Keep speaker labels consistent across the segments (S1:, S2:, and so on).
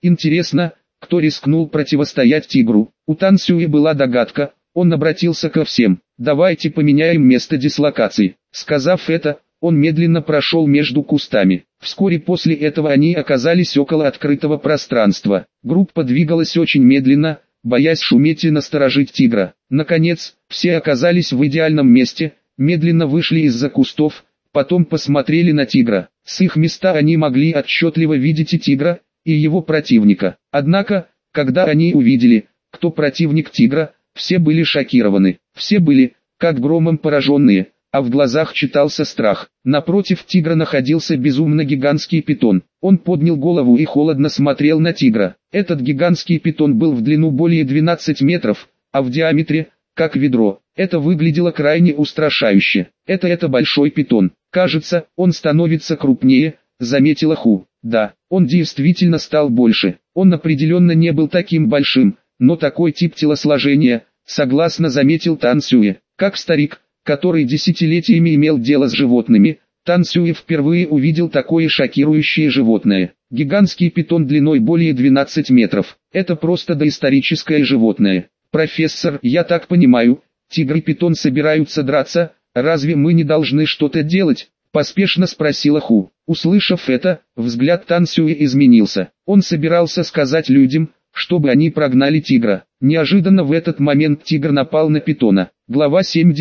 S1: Интересно, кто рискнул противостоять тигру? У Тан Сюэ была догадка, он обратился ко всем. «Давайте поменяем место дислокации». Сказав это, он медленно прошел между кустами. Вскоре после этого они оказались около открытого пространства. Группа двигалась очень медленно, боясь шуметь и насторожить тигра. Наконец, все оказались в идеальном месте, медленно вышли из-за кустов, потом посмотрели на тигра. С их места они могли отчетливо видеть и тигра, и его противника. Однако, когда они увидели, кто противник тигра, все были шокированы. Все были, как громом пораженные, а в глазах читался страх. Напротив тигра находился безумно гигантский питон. Он поднял голову и холодно смотрел на тигра. Этот гигантский питон был в длину более 12 метров, а в диаметре, как ведро. Это выглядело крайне устрашающе. Это большой питон. Кажется, он становится крупнее, заметила Ху. Да, он действительно стал больше. Он определенно не был таким большим, но такой тип телосложения, согласно заметил Тан Сюэ. Как старик, который десятилетиями имел дело с животными, Тан Сюэ впервые увидел такое шокирующее животное. Гигантский питон длиной более 12 метров. Это просто доисторическое животное. Профессор, я так понимаю, тигр и питон собираются драться, разве мы не должны что-то делать? Поспешно спросила Ху. Услышав это, взгляд Тан Сюэ изменился. Он собирался сказать людям, чтобы они прогнали тигра. Неожиданно в этот момент тигр напал на питона. Глава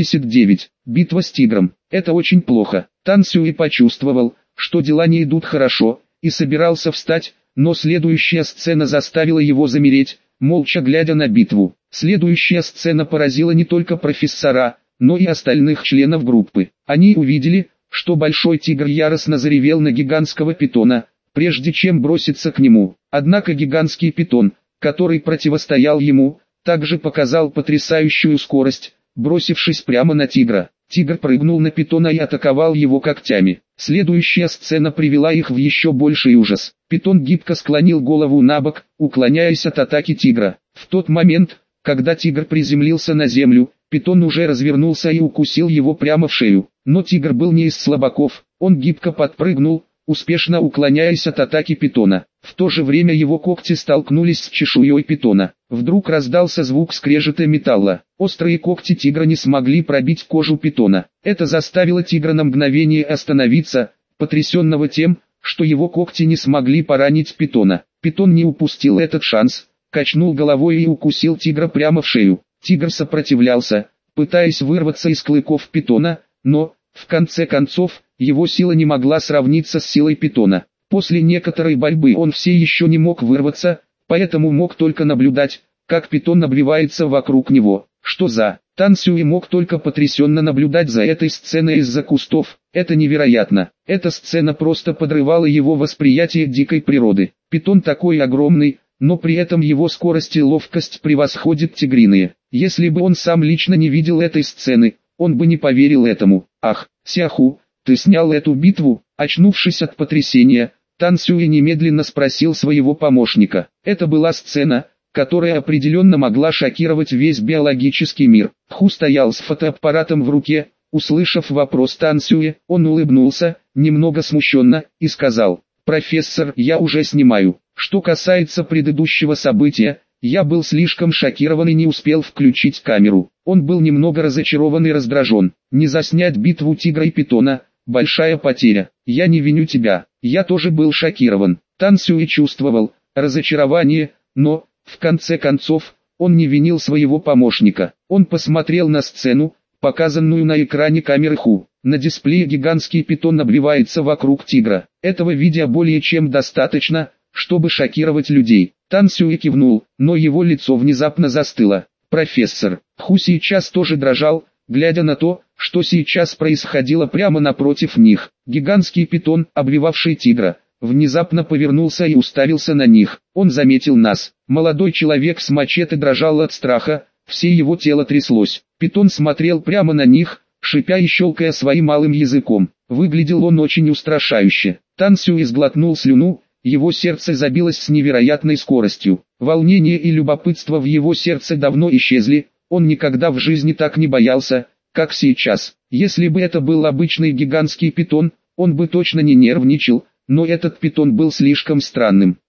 S1: 79. Битва с тигром. Это очень плохо. Тан Сюэ почувствовал, что дела не идут хорошо, и собирался встать, но следующая сцена заставила его замереть, молча глядя на битву. Следующая сцена поразила не только профессора, но и остальных членов группы. Они увидели, что большой тигр яростно заревел на гигантского питона, прежде чем броситься к нему. Однако гигантский питон, который противостоял ему, также показал потрясающую скорость, бросившись прямо на тигра. Тигр прыгнул на питона и атаковал его когтями. Следующая сцена привела их в еще больший ужас. Питон гибко склонил голову набок, уклоняясь от атаки тигра. В тот момент, когда тигр приземлился на землю, питон уже развернулся и укусил его прямо в шею. Но тигр был не из слабаков, он гибко подпрыгнул, успешно уклоняясь от атаки питона. В то же время его когти столкнулись с чешуей питона. Вдруг раздался звук скрежета металла. Острые когти тигра не смогли пробить кожу питона. Это заставило тигра на мгновение остановиться, потрясенного тем, что его когти не смогли поранить питона. Питон не упустил этот шанс, качнул головой и укусил тигра прямо в шею. Тигр сопротивлялся, пытаясь вырваться из клыков питона, но, в конце концов, его сила не могла сравниться с силой питона. После некоторой борьбы он все еще не мог вырваться, поэтому мог только наблюдать, как питон обвивается вокруг него. Что за... Тан Сюэ мог только потрясенно наблюдать за этой сценой из-за кустов. Это невероятно. Эта сцена просто подрывала его восприятие дикой природы. Питон такой огромный, но при этом его скорость и ловкость превосходят тигриные. Если бы он сам лично не видел этой сцены, он бы не поверил этому. Ах, Сяху, ты снял эту битву? Очнувшись от потрясения, Тан Сюэ немедленно спросил своего помощника. Это была сцена, которая определенно могла шокировать весь биологический мир. Ху стоял с фотоаппаратом в руке, услышав вопрос Тан Сюэ, он улыбнулся, немного смущенно, и сказал: «Профессор, я уже снимаю. Что касается предыдущего события, я был слишком шокирован и не успел включить камеру». Он был немного разочарован и раздражен. Не заснять битву тигра и питона – большая потеря. Я не виню тебя, я тоже был шокирован. Тан Сюэ чувствовал разочарование, но, в конце концов, он не винил своего помощника. Он посмотрел на сцену, показанную на экране камеры Ху. На дисплее гигантский питон обвивается вокруг тигра. Этого видео более чем достаточно, чтобы шокировать людей. Тан Сюэ кивнул, но его лицо внезапно застыло. «Профессор». Ху сейчас тоже дрожал, глядя на то, что сейчас происходило прямо напротив них. Гигантский питон, обвивавший тигра, внезапно повернулся и уставился на них. Он заметил нас. Молодой человек с мачете дрожал от страха, все его тело тряслось. Питон смотрел прямо на них, шипя и щелкая своим малым языком. Выглядел он очень устрашающе. Тан Сюэ сглотнул слюну, его сердце забилось с невероятной скоростью. Волнение и любопытство в его сердце давно исчезли, он никогда в жизни так не боялся, как сейчас. Если бы это был обычный гигантский питон, он бы точно не нервничал, но этот питон был слишком странным.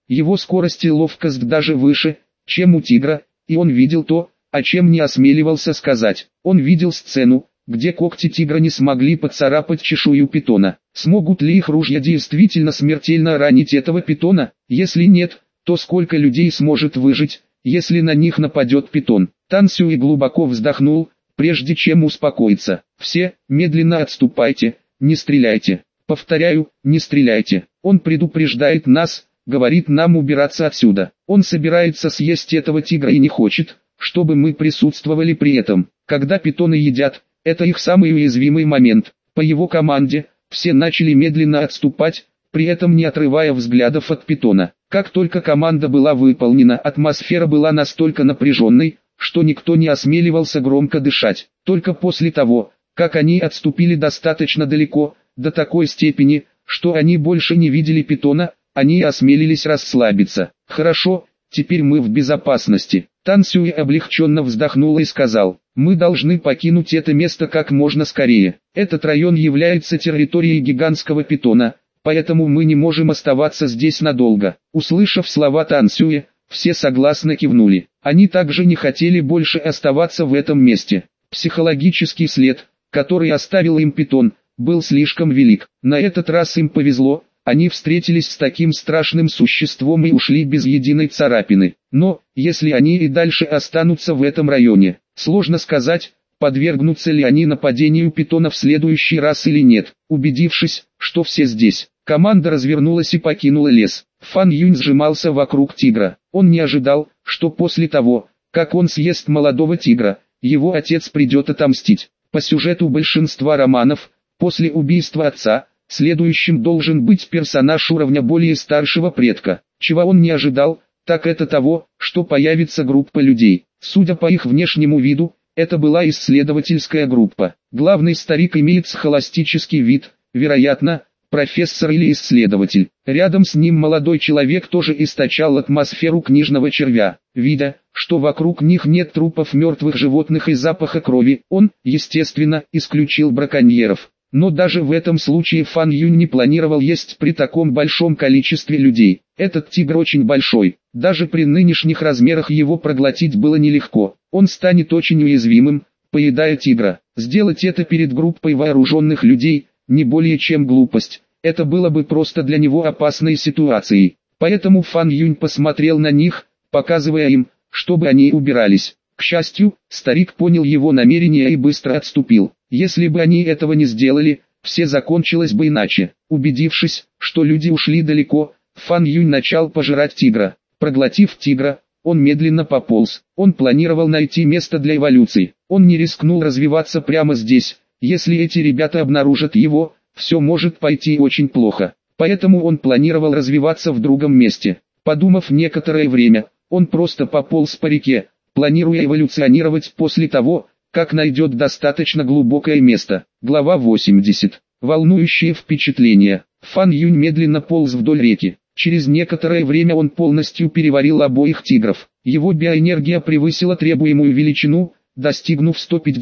S1: Его скорость и ловкость даже выше, чем у тигра, и он видел то, о чем не осмеливался сказать. Он видел сцену, где когти тигра не смогли поцарапать чешую питона. Смогут ли их ружья действительно смертельно ранить этого питона? Если нет, то сколько людей сможет выжить, если на них нападет питон? Тан Сюй глубоко вздохнул, прежде чем успокоиться. Все, медленно отступайте, не стреляйте. Повторяю, не стреляйте. Он предупреждает нас, говорит нам убираться отсюда. Он собирается съесть этого тигра и не хочет, чтобы мы присутствовали при этом. Когда питоны едят, это их самый уязвимый момент. По его команде, все начали медленно отступать, при этом не отрывая взглядов от питона. Как только команда была выполнена, атмосфера была настолько напряженной, что никто не осмеливался громко дышать. Только после того, как они отступили достаточно далеко, до такой степени, что они больше не видели питона, они осмелились расслабиться. «Хорошо, теперь мы в безопасности». Тан Сюй облегченно вздохнул и сказал: «Мы должны покинуть это место как можно скорее. Этот район является территорией гигантского питона, поэтому мы не можем оставаться здесь надолго». Услышав слова Тан Сюя, все согласно кивнули. Они также не хотели больше оставаться в этом месте. Психологический след, который оставил им питон, был слишком велик. На этот раз им повезло, они встретились с таким страшным существом и ушли без единой царапины. Но, если они и дальше останутся в этом районе, сложно сказать, подвергнутся ли они нападению питона в следующий раз или нет. Убедившись, что все здесь, команда развернулась и покинула лес. Фан Юнь сжимался вокруг тигра. Он не ожидал, что после того, как он съест молодого тигра, его отец придет отомстить. По сюжету большинства романов, после убийства отца, следующим должен быть персонаж уровня более старшего предка. Чего он не ожидал, так это того, что появится группа людей. Судя по их внешнему виду, это была исследовательская группа. Главный старик имеет схоластический вид, вероятно, профессор или исследователь. Рядом с ним молодой человек тоже источал атмосферу книжного червя. Видя, что вокруг них нет трупов мертвых животных и запаха крови, он, естественно, исключил браконьеров. Но даже в этом случае Фан Юнь не планировал есть при таком большом количестве людей. Этот тигр очень большой, даже при нынешних размерах его проглотить было нелегко. Он станет очень уязвимым, поедая тигра. Сделать это перед группой вооруженных людей, не более чем глупость. Это было бы просто для него опасной ситуацией. Поэтому Фан Юнь посмотрел на них, показывая им, чтобы они убирались. К счастью, старик понял его намерение и быстро отступил. Если бы они этого не сделали, все закончилось бы иначе. Убедившись, что люди ушли далеко, Фан Юнь начал пожирать тигра. Проглотив тигра, он медленно пополз. Он планировал найти место для эволюции. Он не рискнул развиваться прямо здесь. Если эти ребята обнаружат его, все может пойти очень плохо. Поэтому он планировал развиваться в другом месте. Подумав некоторое время, он просто пополз по реке, планируя эволюционировать после того, как найдет достаточно глубокое место. Глава 80. Волнующие впечатления. Фан Юнь медленно полз вдоль реки. Через некоторое время он полностью переварил обоих тигров. Его биоэнергия превысила требуемую величину, достигнув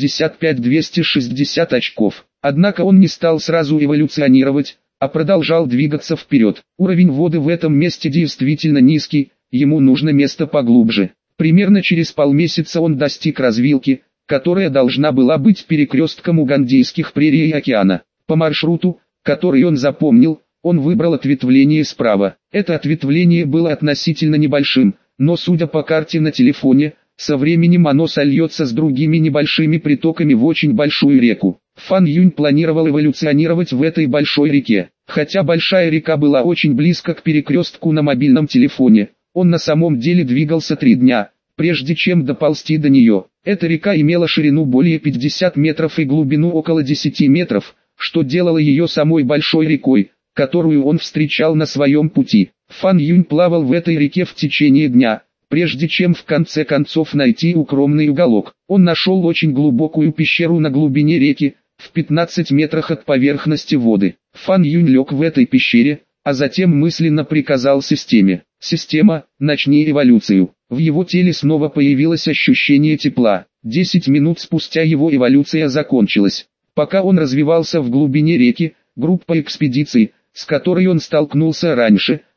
S1: 155-260 очков. Однако он не стал сразу эволюционировать, а продолжал двигаться вперед. Уровень воды в этом месте действительно низкий, ему нужно место поглубже. Примерно через полмесяца он достиг развилки, которая должна была быть перекрестком угандийских прерий и океана. По маршруту, который он запомнил, он выбрал ответвление справа. Это ответвление было относительно небольшим, но судя по карте на телефоне, со временем оно сольется с другими небольшими притоками в очень большую реку. Фан Юнь планировал эволюционировать в этой большой реке. Хотя большая река была очень близко к перекрестку на мобильном телефоне, он на самом деле двигался 3 дня, прежде чем доползти до нее. Эта река имела ширину более 50 метров и глубину около 10 метров, что делало ее самой большой рекой, которую он встречал на своем пути. Фан Юнь плавал в этой реке в течение дня, прежде чем в конце концов найти укромный уголок. Он нашел очень глубокую пещеру на глубине реки, в 15 метрах от поверхности воды. Фан Юнь лег в этой пещере, а затем мысленно приказал системе: «Система, начни эволюцию». В его теле снова появилось ощущение тепла. 10 минут спустя его эволюция закончилась. Пока он развивался в глубине реки, группа экспедиций, с которой он сталкнулся раньше,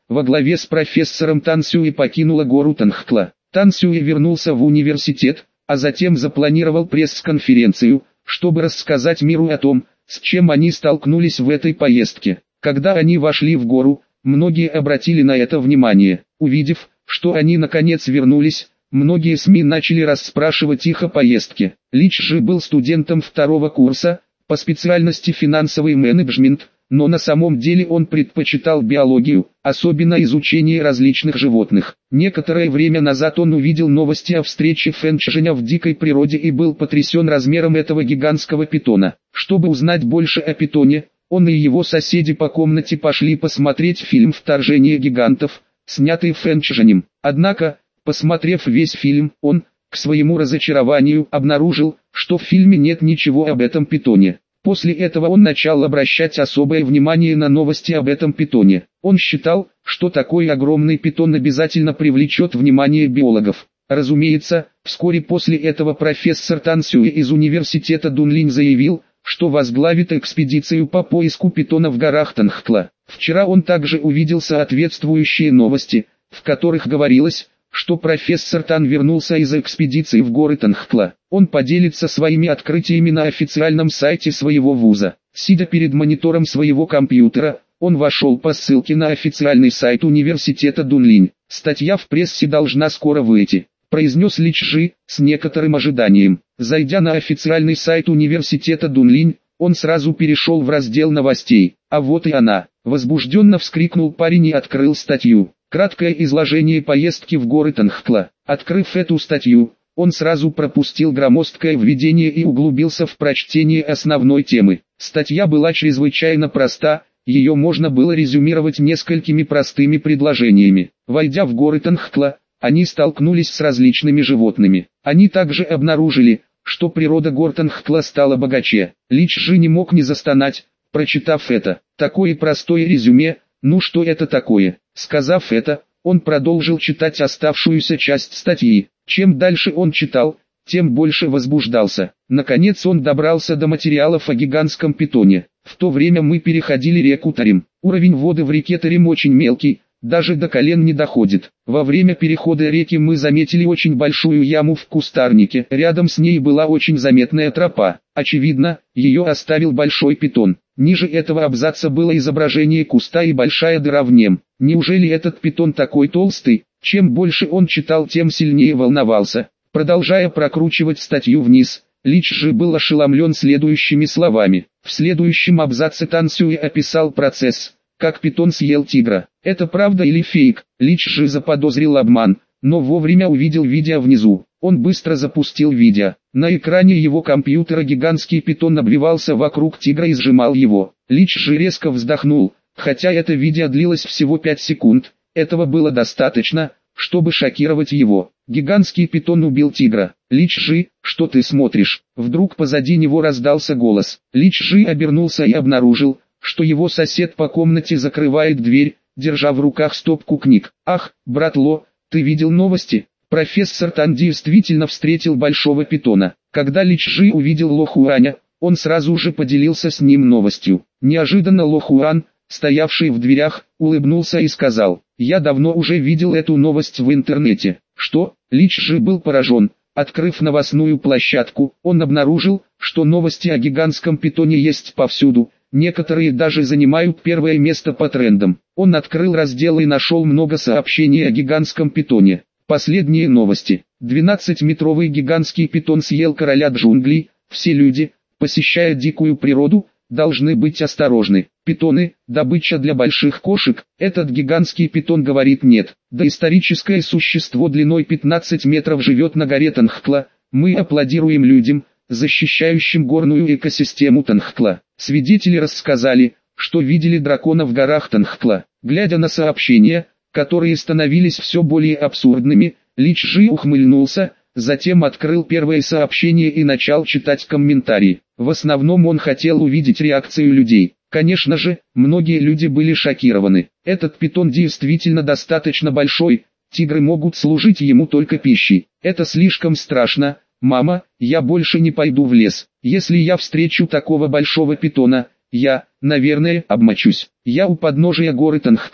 S1: во главе с профессором Тан Сюэ покинула гору Танхкла. Тан Сюэ вернулся в университет, а затем запланировал пресс-конференцию, чтобы рассказать миру о том, с чем они столкнулись в этой поездке. Когда они вошли в гору, многие обратили на это внимание. Увидев, что они наконец вернулись, многие СМИ начали расспрашивать их о поездке. Ли Чжи был студентом второго курса, по специальности финансовый менеджмент, но на самом деле он предпочитал биологию, особенно изучение различных животных. Некоторое время назад он увидел новости о встрече Фэн Чжэня в дикой природе и был потрясен размером этого гигантского питона. Чтобы узнать больше о питоне, он и его соседи по комнате пошли посмотреть фильм «Вторжение гигантов», снятый Фэн Чжэнем. Однако, посмотрев весь фильм, он, к своему разочарованию, обнаружил, что в фильме нет ничего об этом питоне. После этого он начал обращать особое внимание на новости об этом питоне. Он считал, что такой огромный питон обязательно привлечет внимание биологов. Разумеется, вскоре после этого профессор Тан Сюэ из университета Дунлинь заявил, что возглавит экспедицию по поиску питона в горах Танхкла. Вчера он также увидел соответствующие новости, в которых говорилось, что профессор Тан вернулся из экспедиции в горы Танхкла. Он поделится своими открытиями на официальном сайте своего вуза. Сидя перед монитором своего компьютера, он вошел по ссылке на официальный сайт университета Дунлинь. «Статья в прессе должна скоро выйти», — произнес Ли Чжи, с некоторым ожиданием. Зайдя на официальный сайт университета Дунлинь, он сразу перешел в раздел новостей. «А вот и она!» — возбужденно вскрикнул парень и открыл статью. Краткое изложение поездки в горы Танхкла. Открыв эту статью, он сразу пропустил громоздкое введение и углубился в прочтение основной темы. Статья была чрезвычайно проста, ее можно было резюмировать несколькими простыми предложениями. Войдя в горы Танхкла, они столкнулись с различными животными. Они также обнаружили, что природа гор Танхкла стала богаче. Ли Чжи не мог не застонать, прочитав это. Такое простое резюме, ну что это такое? Сказав это, он продолжил читать оставшуюся часть статьи. Чем дальше он читал, тем больше возбуждался. Наконец он добрался до материалов о гигантском питоне. В то время мы переходили реку Тарим. Уровень воды в реке Тарим очень мелкий, даже до колен не доходит. Во время перехода реки мы заметили очень большую яму в кустарнике. Рядом с ней была очень заметная тропа. Очевидно, ее оставил большой питон. Ниже этого абзаца было изображение куста и большая дыра в нем. Неужели этот питон такой толстый? Чем больше он читал, тем сильнее волновался. Продолжая прокручивать статью вниз, Ли Чжи был ошеломлен следующими словами. В следующем абзаце Тан Сюэ описал процесс, как питон съел тигра. Это правда или фейк? Ли Чжи заподозрил обман, но вовремя увидел видео внизу. Он быстро запустил видео. На экране его компьютера гигантский питон обвивался вокруг тигра и сжимал его. Ли Чжи резко вздохнул, хотя это видео длилось всего 5 секунд, этого было достаточно, чтобы шокировать его. Гигантский питон убил тигра. Ли Чжи, что ты смотришь? Вдруг позади него раздался голос. Ли Чжи обернулся и обнаружил, что его сосед по комнате закрывает дверь, держа в руках стопку книг. «Ах, брат Ло, ты видел новости?» Профессор Тан действительно встретил большого питона. Когда Ли Чжи увидел Ло Хуаня, он сразу же поделился с ним новостью. Неожиданно Ло Хуан, стоявший в дверях, улыбнулся и сказал: «Я давно уже видел эту новость в интернете». «Что?» Ли Чжи был поражен. Открыв новостную площадку, он обнаружил, что новости о гигантском питоне есть повсюду. Некоторые даже занимают первое место по трендам. Он открыл раздел и нашел много сообщений о гигантском питоне. Последние новости. 12-метровый гигантский питон съел короля джунглей. Все люди, посещая дикую природу, должны быть осторожны. Питоны – добыча для больших кошек. Этот гигантский питон говорит нет. Доисторическое существо длиной 15 метров живет на горе Танхкла. Мы аплодируем людям, защищающим горную экосистему Танхкла. Свидетели рассказали, что видели дракона в горах Танхкла. Глядя на сообщения, которые становились все более абсурдными, Ли Чжи ухмыльнулся, затем открыл первое сообщение и начал читать комментарии. В основном он хотел увидеть реакцию людей. Конечно же, многие люди были шокированы. Этот питон действительно достаточно большой, тигры могут служить ему только пищей. Это слишком страшно. Мама, я больше не пойду в лес. Если я встречу такого большого питона, я, наверное, обмочусь. Я у подножия горы Танхкла,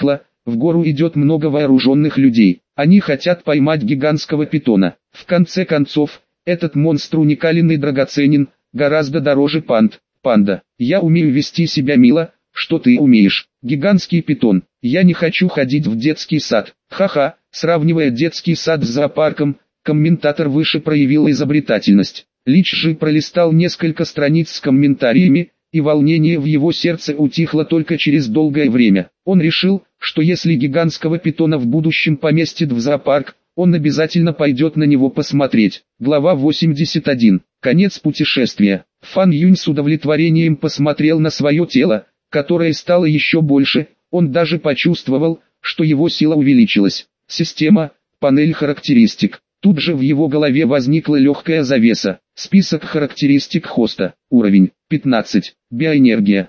S1: В гору идет много вооруженных людей. Они хотят поймать гигантского питона. В конце концов, этот монстр уникален и драгоценен, гораздо дороже панда. Я умею вести себя мило, что ты умеешь. Гигантский питон. Я не хочу ходить в детский сад. Ха-ха, сравнивая детский сад с зоопарком, комментатор выше проявил изобретательность. Лич же пролистал несколько страниц с комментариями, и волнение в его сердце утихло только через долгое время. Он решил, что если гигантского питона в будущем поместят в зоопарк, он обязательно пойдет на него посмотреть. Глава 81. Конец путешествия. Фан Юнь с удовлетворением посмотрел на свое тело, которое стало еще больше. Он даже почувствовал, что его сила увеличилась. Система, панель характеристик. Тут же в его голове возникла легкая завеса. Список характеристик хоста. Уровень 15. Биоэнергия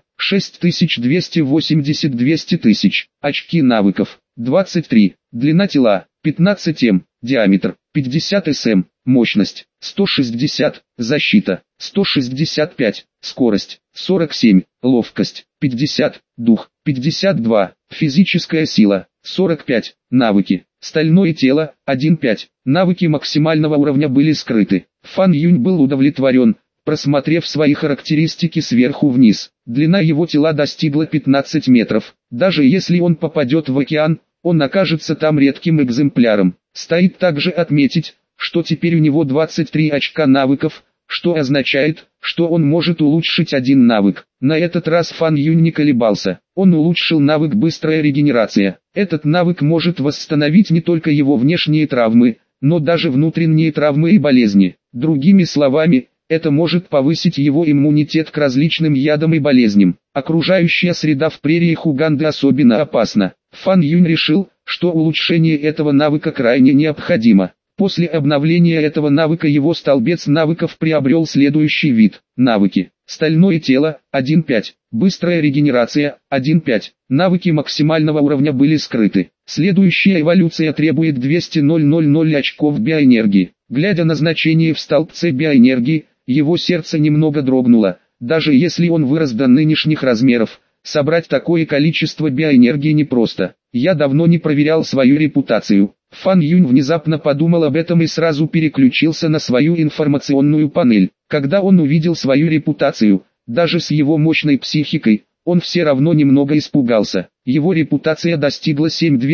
S1: 6280 200 тысяч. Очки навыков 23. Длина тела 15 м. Диаметр 50 см. Мощность 160. Защита 165. Скорость 47. Ловкость 50. Дух 52. Физическая сила 45. Навыки. Стальное тело 1.5. Навыки максимального уровня были скрыты. Фан Юнь был удовлетворен, просмотрев свои характеристики сверху вниз. Длина его тела достигла 15 метров. Даже если он попадет в океан, он окажется там редким экземпляром. Стоит также отметить, что теперь у него 23 очка навыков, что означает, что он может улучшить один навык. На этот раз Фан Юнь не колебался. Он улучшил навык «Быстрая регенерация». Этот навык может восстановить не только его внешние травмы, но даже внутренние травмы и болезни. Другими словами, это может повысить его иммунитет к различным ядам и болезням. Окружающая среда в прериях Уганды особенно опасна. Фан Юнь решил, что улучшение этого навыка крайне необходимо. После обновления этого навыка его столбец навыков приобрел следующий вид. Навыки. Стальное тело 1.5. Быстрая регенерация 1.5. Навыки максимального уровня были скрыты. Следующая эволюция требует 200 очков биоэнергии. Глядя на значение в столбце биоэнергии, его сердце немного дрогнуло. Даже если он вырос до нынешних размеров, собрать такое количество биоэнергии непросто. Я давно не проверял свою репутацию. Фан Юнь внезапно подумал об этом и сразу переключился на свою информационную панель. Когда он увидел свою репутацию, даже с его мощной психикой, он все равно немного испугался. Его репутация достигла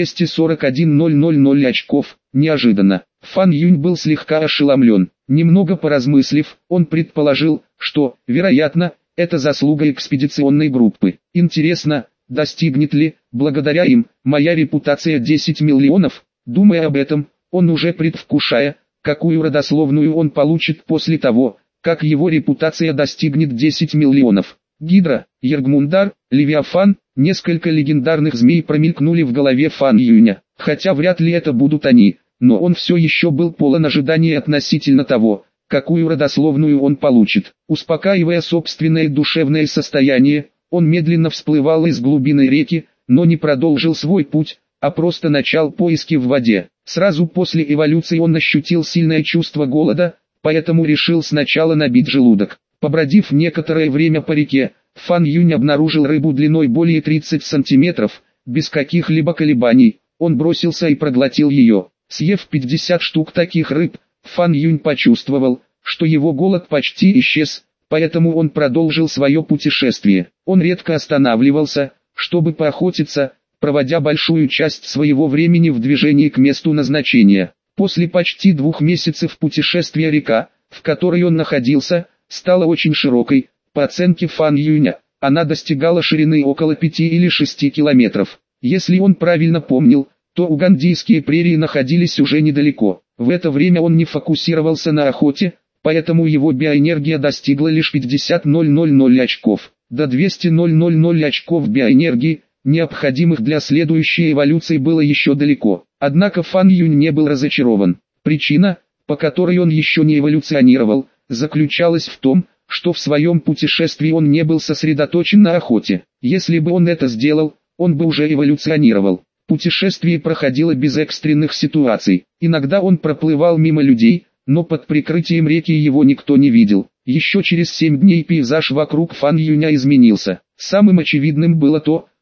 S1: 7241 очков. Неожиданно. Фан Юнь был слегка ошеломлен. Немного поразмыслив, он предположил, что, вероятно, это заслуга экспедиционной группы. Интересно, достигнет ли, благодаря им, моя репутация 10 миллионов? Думая об этом, он уже предвкушая, какую родословную он получит после того, как его репутация достигнет 10 миллионов. Гидра, Ергмундар, Левиафан, несколько легендарных змей промелькнули в голове Фан Юня. Хотя вряд ли это будут они, но он все еще был полон ожиданий относительно того, какую родословную он получит. Успокаивая собственное душевное состояние, он медленно всплывал из глубины реки, но не продолжил свой путь, а просто начал поиски в воде. Сразу после эволюции он ощутил сильное чувство голода, поэтому решил сначала набить желудок. Побродив некоторое время по реке, Фан Юнь обнаружил рыбу длиной более 30 сантиметров. Без каких-либо колебаний, он бросился и проглотил ее. Съев 50 штук таких рыб, Фан Юнь почувствовал, что его голод почти исчез, поэтому он продолжил свое путешествие. Он редко останавливался, чтобы поохотиться, проводя большую часть своего времени в движении к месту назначения. После почти 2 месяцев путешествия река, в которой он находился, стала очень широкой. По оценке Фан Юня, она достигала ширины около 5 или 6 километров. Если он правильно помнил, то угандийские прерии находились уже недалеко. В это время он не фокусировался на охоте, поэтому его биоэнергия достигла лишь 50 000 очков. До 200 000 очков биоэнергии, необходимых для следующей эволюции, было еще далеко. Однако Фан Юнь не был разочарован. Причина, по которой он еще не эволюционировал, заключалась в том, что в своем путешествии он не был сосредоточен на охоте. Если бы он это сделал, он бы уже эволюционировал. Путешествие проходило без экстренных ситуаций. Иногда он проплывал мимо людей, но под прикрытием реки его никто не видел. Еще через 7 дней пейзаж вокруг Фан Юня изменился. Самым очевидным было то,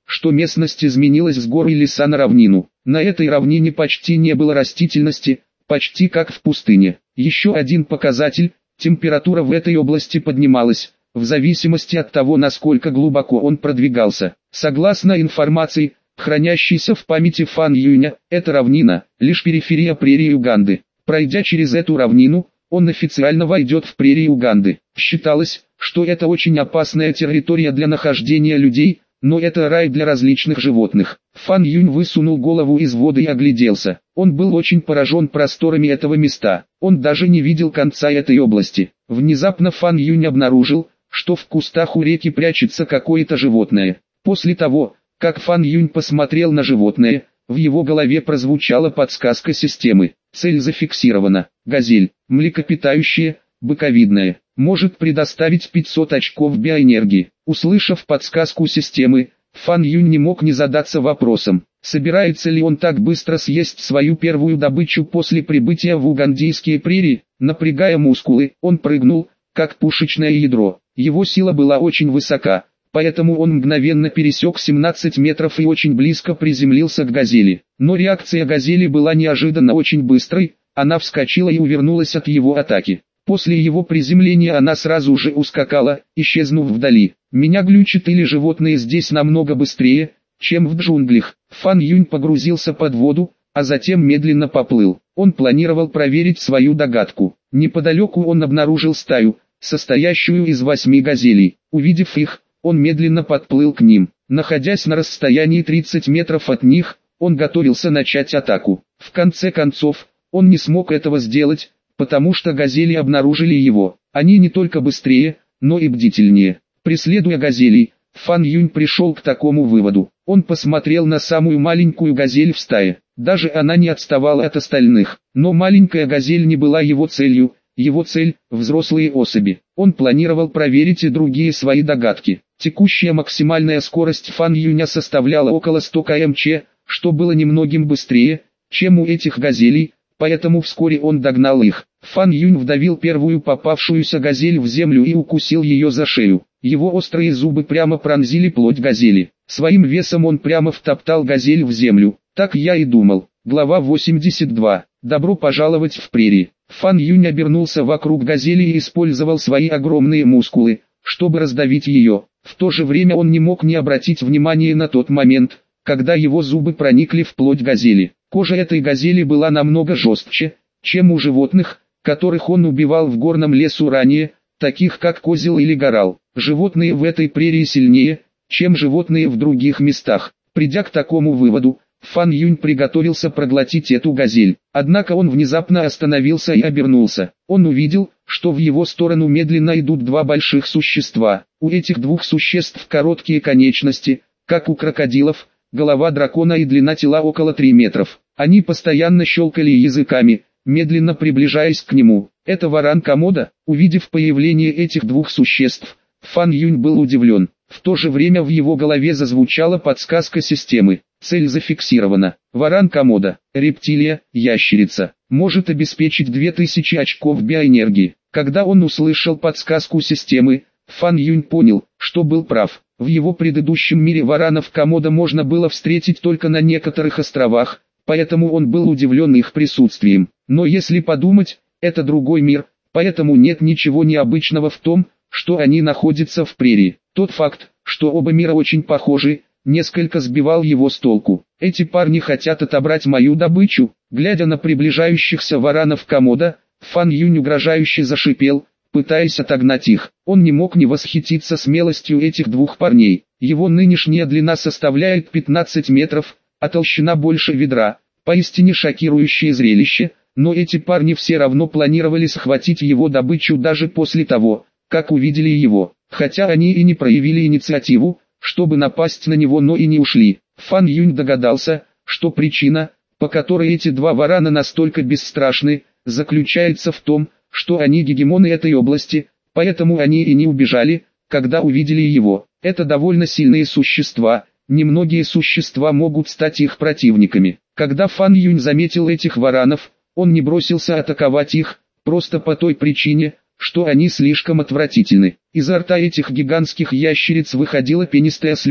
S1: что местность изменилась с гор и леса на равнину. На этой равнине почти не было растительности, почти как в пустыне. Еще один показатель – температура в этой области поднималась, в зависимости от того, насколько глубоко он продвигался. Согласно информации, хранящейся в памяти Фан Юня, эта равнина – лишь периферия прерии Уганды. Пройдя через эту равнину, он официально войдет в прерии Уганды. Считалось, что это очень опасная территория для нахождения людей, но это рай для различных животных. Фан Юнь высунул голову из воды и огляделся. Он был очень поражен просторами этого места. Он даже не видел конца этой области. Внезапно Фан Юнь обнаружил, что в кустах у реки прячется какое-то животное. После того, как Фан Юнь посмотрел на животное, в его голове прозвучала подсказка системы. Цель зафиксирована. Газель, млекопитающее, быковидное, может предоставить 500 очков биоэнергии. Услышав подсказку системы, Фан Юнь не мог не задаться вопросом, собирается ли он так быстро съесть свою первую добычу после прибытия в угандийские прерии. Напрягая мускулы, он прыгнул, как пушечное ядро. Его сила была очень высока, поэтому он мгновенно пересек 17 метров и очень близко приземлился к газели. Но реакция газели была неожиданно очень быстрой, она вскочила и увернулась от его атаки. После его приземления она сразу же ускакала, исчезнув вдали. Меня глючит или животные здесь намного быстрее, чем в джунглях. Фан Юнь погрузился под воду, а затем медленно поплыл. Он планировал проверить свою догадку. Неподалеку он обнаружил стаю, состоящую из 8 газелей. Увидев их, он медленно подплыл к ним. Находясь на расстоянии 30 метров от них, он готовился начать атаку. В конце концов, он не смог этого сделать, потому что газели обнаружили его. Они не только быстрее, но и бдительнее. Преследуя газелей, Фан Юнь пришел к такому выводу. Он посмотрел на самую маленькую газель в стае. Даже она не отставала от остальных. Но маленькая газель не была его целью. Его цель – взрослые особи. Он планировал проверить и другие свои догадки. Текущая максимальная скорость Фан Юня составляла около 100 км/ч, что было немногим быстрее, чем у этих газелей, поэтому вскоре он догнал их. Фан Юнь вдавил первую попавшуюся газель в землю и укусил ее за шею. Его острые зубы прямо пронзили плоть газели. Своим весом он прямо втоптал газель в землю. Так я и думал. Глава 82. Добро пожаловать в прерии. Фан Юнь обернулся вокруг газели и использовал свои огромные мускулы, чтобы раздавить ее. В то же время он не мог не обратить внимания на тот момент, когда его зубы проникли в плоть газели. Кожа этой газели была намного жестче, чем у животных, которых он убивал в горном лесу ранее, таких как козел или горал. Животные в этой прерии сильнее, чем животные в других местах. Придя к такому выводу, Фан Юнь приготовился проглотить эту газель. Однако он внезапно остановился и обернулся. Он увидел, что в его сторону медленно идут два больших существа. У этих двух существ короткие конечности, как у крокодилов, голова дракона и длина тела около 3 метров. Они постоянно щелкали языками, медленно приближаясь к нему. Это варан Комодо. Увидев появление этих двух существ, Фан Юнь был удивлен. В то же время в его голове зазвучала подсказка системы. Цель зафиксирована. Варан Комодо, рептилия, ящерица, может обеспечить 2000 очков биоэнергии. Когда он услышал подсказку системы, Фан Юнь понял, что был прав. В его предыдущем мире варанов Комодо можно было встретить только на некоторых островах, поэтому он был удивлен их присутствием. Но если подумать, это другой мир, поэтому нет ничего необычного в том, что они находятся в прерии. Тот факт, что оба мира очень похожи, несколько сбивал его с толку. Эти парни хотят отобрать мою добычу. Глядя на приближающихся варанов Комодо, Фан Юнь угрожающе зашипел, пытаясь отогнать их. Он не мог не восхититься смелостью этих двух парней. Его нынешняя длина составляет 15 метров, а толщина больше ведра. Поистине шокирующее зрелище, но эти парни все равно планировали схватить его добычу даже после того, как увидели его. Хотя они и не проявили инициативу, чтобы напасть на него, но и не ушли. Фан Юнь догадался, что причина, по которой эти два варана настолько бесстрашны, заключается в том, что они гегемоны этой области, поэтому они и не убежали, когда увидели его. Это довольно сильные существа, немногие существа могут стать их противниками. Когда Фан Юнь заметил этих варанов, он не бросился атаковать их, просто по той причине, что они слишком отвратительны. Изо рта этих гигантских ящериц выходила пенистая слюна.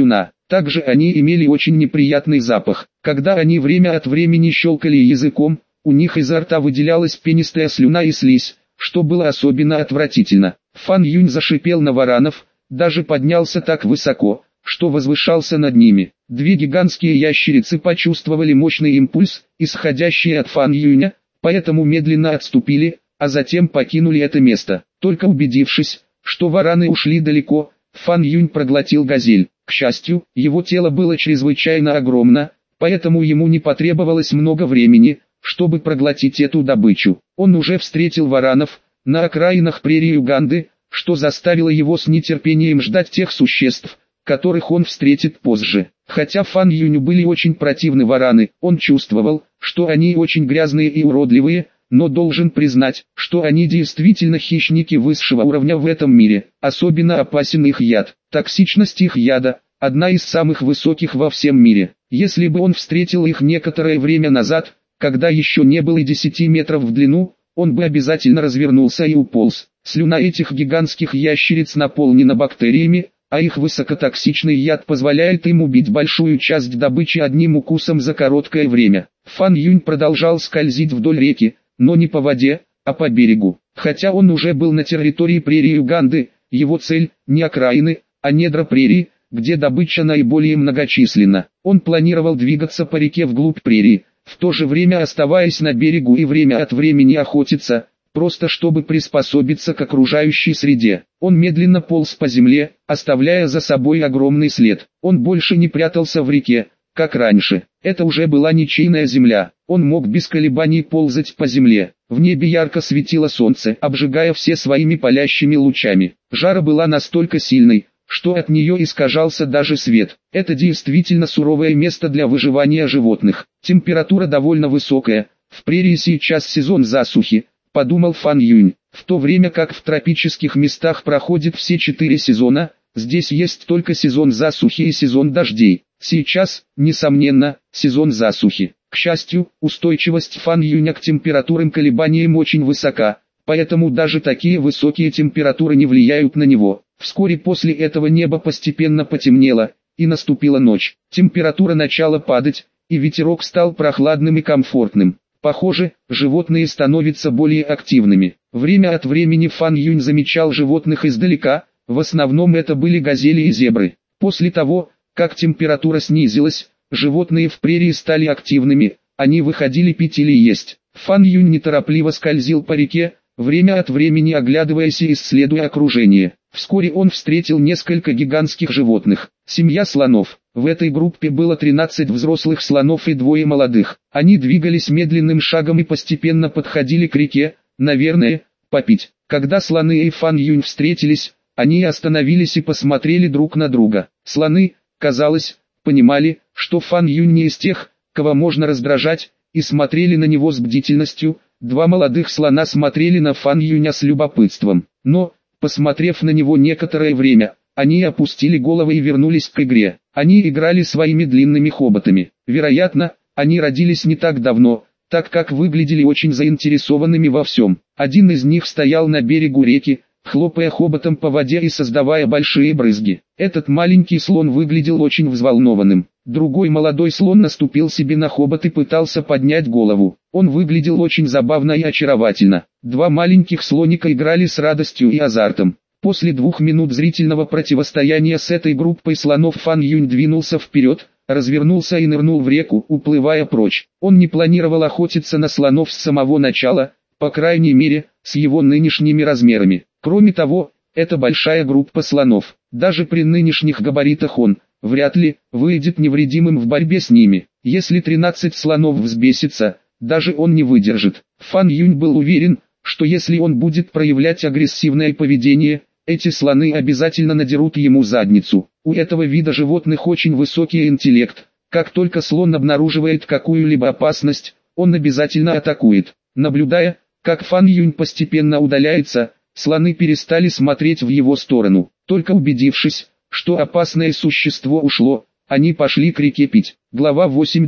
S1: Также они имели очень неприятный запах. Когда они время от времени щелкали языком, у них изо рта выделялась пенистая слюна и слизь, что было особенно отвратительно. Фан Юнь зашипел на варанов, даже поднялся так высоко, что возвышался над ними. Две гигантские ящерицы почувствовали мощный импульс, исходящий от Фан Юня, поэтому медленно отступили, а затем покинули это место. Только убедившись, что вараны ушли далеко, Фан Юнь проглотил газель. К счастью, его тело было чрезвычайно огромно, поэтому ему не потребовалось много времени, чтобы проглотить эту добычу. Он уже встретил варанов на окраинах прерий Уганды, что заставило его с нетерпением ждать тех существ, которых он встретит позже. Хотя Фан Юню были очень противны вараны, он чувствовал, что они очень грязные и уродливые, но должен признать, что они действительно хищники высшего уровня в этом мире. Особенно опасен их яд. Токсичность их яда – одна из самых высоких во всем мире. Если бы он встретил их некоторое время назад, когда еще не было и 10 метров в длину, он бы обязательно развернулся и уполз. Слюна этих гигантских ящериц наполнена бактериями, а их высокотоксичный яд позволяет им убить большую часть добычи одним укусом за короткое время. Фан Юнь продолжал скользить вдоль реки, но не по воде, а по берегу. Хотя он уже был на территории прерии Уганды, его цель – не окраины, а недра прерии, где добыча наиболее многочисленна. Он планировал двигаться по реке вглубь прерии, в то же время оставаясь на берегу и время от времени охотиться, просто чтобы приспособиться к окружающей среде. Он медленно полз по земле, оставляя за собой огромный след. Он больше не прятался в реке, как раньше. Это уже была ничейная земля. Он мог без колебаний ползать по земле. В небе ярко светило солнце, обжигая все своими палящими лучами. Жара была настолько сильной, что от нее искажался даже свет. Это действительно суровое место для выживания животных. Температура довольно высокая. В прерии сейчас сезон засухи, подумал Фан Юнь. В то время как в тропических местах проходит все 4 сезона, здесь есть только сезон засухи и сезон дождей. Сейчас, несомненно, сезон засухи. К счастью, устойчивость Фан Юня к температурным колебаниям очень высока, поэтому даже такие высокие температуры не влияют на него. Вскоре после этого небо постепенно потемнело, и наступила ночь. Температура начала падать, и ветерок стал прохладным и комфортным. Похоже, животные становятся более активными. Время от времени Фан Юнь замечал животных издалека, в основном это были газели и зебры. После того, как температура снизилась, животные в прерии стали активными, они выходили пить или есть. Фан Юнь неторопливо скользил по реке, время от времени оглядываясь и исследуя окружение. Вскоре он встретил несколько гигантских животных. Семья слонов. В этой группе было 13 взрослых слонов и 2 молодых. Они двигались медленным шагом и постепенно подходили к реке, наверное, попить. Когда слоны и Фан Юнь встретились, они остановились и посмотрели друг на друга. Слоны, казалось, понимали, что Фан Юнь не из тех, кого можно раздражать, и смотрели на него с бдительностью. 2 молодых слона смотрели на Фан Юня с любопытством. Но, посмотрев на него некоторое время, они опустили головы и вернулись к игре. Они играли своими длинными хоботами. Вероятно, они родились не так давно, так как выглядели очень заинтересованными во всем. Один из них стоял на берегу реки, хлопая хоботом по воде и создавая большие брызги. Этот маленький слон выглядел очень взволнованным. Другой молодой слон наступил себе на хобот и пытался поднять голову. Он выглядел очень забавно и очаровательно. 2 маленьких слоника играли с радостью и азартом. После 2 минут зрительного противостояния с этой группой слонов Фан Юнь двинулся вперед, развернулся и нырнул в реку, уплывая прочь. Он не планировал охотиться на слонов с самого начала, по крайней мере, с его нынешними размерами. Кроме того, это большая группа слонов. Даже при нынешних габаритах он, вряд ли, выйдет невредимым в борьбе с ними. Если 13 слонов взбесится, даже он не выдержит. Фан Юнь был уверен, что если он будет проявлять агрессивное поведение, эти слоны обязательно надерут ему задницу. У этого вида животных очень высокий интеллект. Как только слон обнаруживает какую-либо опасность, он обязательно атакует. Наблюдая, как Фан Юнь постепенно удаляется, слоны перестали смотреть в его сторону. Только убедившись, что опасное существо ушло, они пошли к реке пить. Глава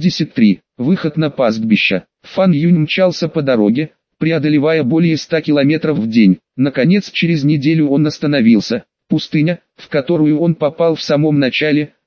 S1: 83. Выход на пастбище. Фан Юнь мчался по дороге, преодолевая более 100 километров в день. Наконец, через неделю он остановился. Пустыня, в которую он попал в самом начале,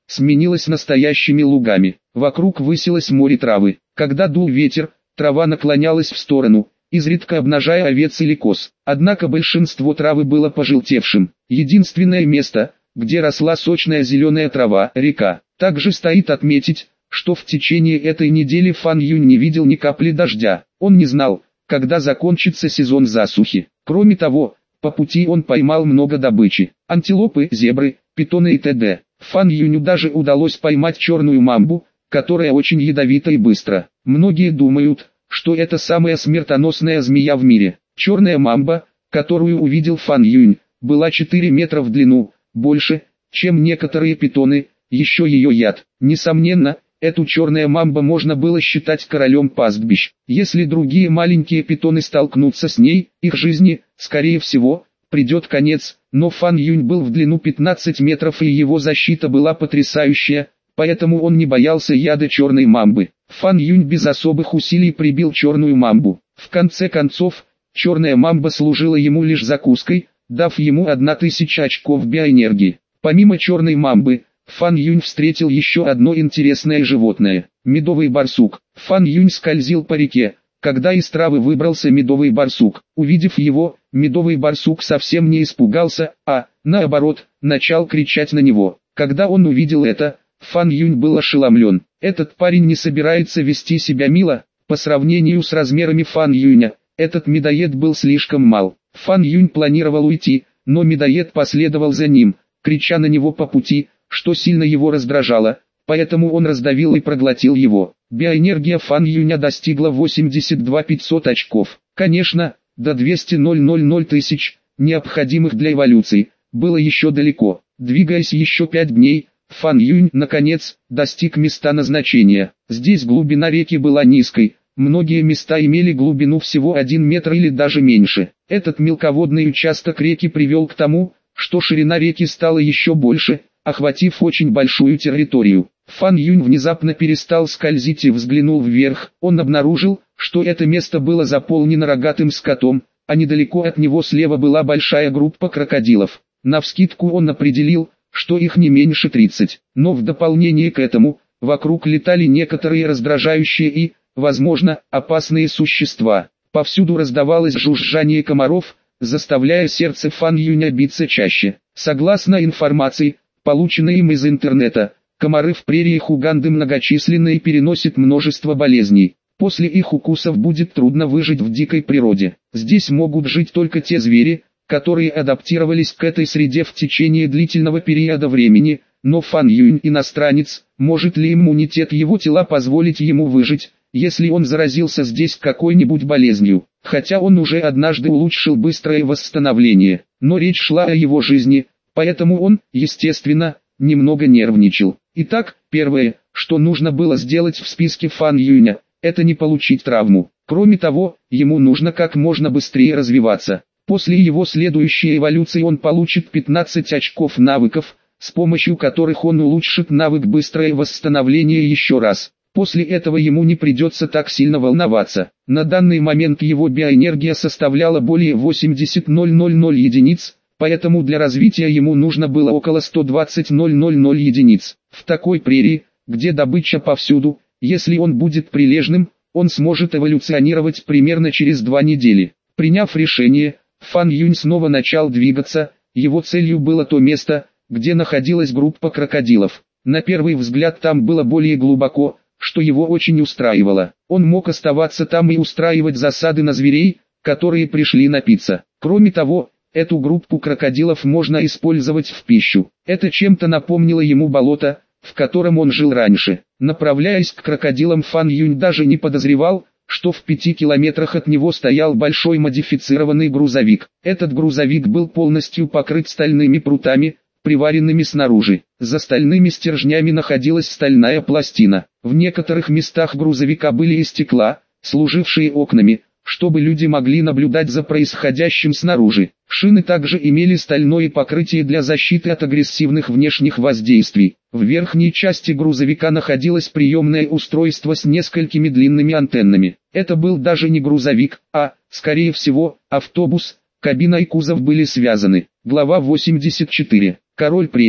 S1: сменилась настоящими лугами. Вокруг высилось море травы. Когда дул ветер, трава наклонялась в сторону, изредка обнажая овец или коз. Однако большинство травы было пожелтевшим. Единственное место, где росла сочная зеленая трава, река. Также стоит отметить, что в течение этой недели Фан Юнь не видел ни капли дождя. Он не знал, когда закончится сезон засухи. Кроме того, по пути он поймал много добычи. Антилопы, зебры, питоны и т.д. Фан Юню даже удалось поймать черную мамбу, которая очень ядовита и быстро. Многие думают, что это самая смертоносная змея в мире. Черная мамба, которую увидел Фан Юнь, была 4 метра в длину, больше, чем некоторые питоны, еще ее яд. Несомненно, эту черная мамба можно было считать королем пастбищ. Если другие маленькие питоны столкнутся с ней, их жизни, скорее всего, придет конец, но Фан Юнь был в длину 15 метров и его защита была потрясающая, поэтому он не боялся яда черной мамбы. Фан Юнь без особых усилий прибил черную мамбу. В конце концов, черная мамба служила ему лишь закуской, дав ему 1000 очков биоэнергии. Помимо черной мамбы, Фан Юнь встретил еще одно интересное животное – медовый барсук. Фан Юнь скользил по реке, когда из травы выбрался медовый барсук. Увидев его, медовый барсук совсем не испугался, а, наоборот, начал кричать на него. Когда он увидел это, Фан Юнь был ошеломлен. Этот парень не собирается вести себя мило, по сравнению с размерами Фан Юня, этот медоед был слишком мал. Фан Юнь планировал уйти, но медоед последовал за ним, крича на него по пути, что сильно его раздражало, поэтому он раздавил и проглотил его. Биоэнергия Фан Юня достигла 82 500 очков. Конечно, до 200 000 тысяч, необходимых для эволюции, было еще далеко. Двигаясь еще 5 дней, Фан Юнь, наконец, достиг места назначения. Здесь глубина реки была низкой, многие места имели глубину всего 1 метр или даже меньше. Этот мелководный участок реки привел к тому, что ширина реки стала еще больше, охватив очень большую территорию. Фан Юнь внезапно перестал скользить и взглянул вверх. Он обнаружил, что это место было заполнено рогатым скотом, а недалеко от него слева была большая группа крокодилов. Навскидку он определил, что их не меньше 30. Но в дополнение к этому, вокруг летали некоторые раздражающие и, возможно, опасные существа. Повсюду раздавалось жужжание комаров, заставляя сердце Фан Юня биться чаще. Согласно информации, полученной им из интернета, комары в прериях Уганды многочисленны и переносят множество болезней. После их укусов будет трудно выжить в дикой природе. Здесь могут жить только те звери, которые адаптировались к этой среде в течение длительного периода времени, но Фан Юнь иностранец, может ли иммунитет его тела позволить ему выжить, если он заразился здесь какой-нибудь болезнью? Хотя он уже однажды улучшил быстрое восстановление, но речь шла о его жизни, поэтому он, естественно, немного нервничал. Итак, первое, что нужно было сделать в списке Фан Юня, это не получить травму. Кроме того, ему нужно как можно быстрее развиваться. После его следующей эволюции он получит 15 очков навыков, с помощью которых он улучшит навык быстрое восстановление еще раз. После этого ему не придется так сильно волноваться. На данный момент его биоэнергия составляла более 80 000 единиц, поэтому для развития ему нужно было около 120 000 единиц. В такой прерии, где добыча повсюду, если он будет прилежным, он сможет эволюционировать примерно через 2 недели. Приняв решение, Фан Юнь снова начал двигаться, его целью было то место, где находилась группа крокодилов. На первый взгляд там было более глубоко, что его очень устраивало. Он мог оставаться там и устраивать засады на зверей, которые пришли напиться. Кроме того, эту группу крокодилов можно использовать в пищу. Это чем-то напомнило ему болото, в котором он жил раньше. Направляясь к крокодилам, Фан Юнь даже не подозревал, что в 5 километрах от него стоял большой модифицированный грузовик. Этот грузовик был полностью покрыт стальными прутами, приваренными снаружи. За стальными стержнями находилась стальная пластина. В некоторых местах грузовика были из стекла, служившие окнами, чтобы люди могли наблюдать за происходящим снаружи. Шины также имели стальное покрытие для защиты от агрессивных внешних воздействий. В верхней части грузовика находилось приемное устройство с несколькими длинными антеннами. Это был даже не грузовик, а, скорее всего, автобус. Кабина и кузов были связаны. Глава 84. Король прерий.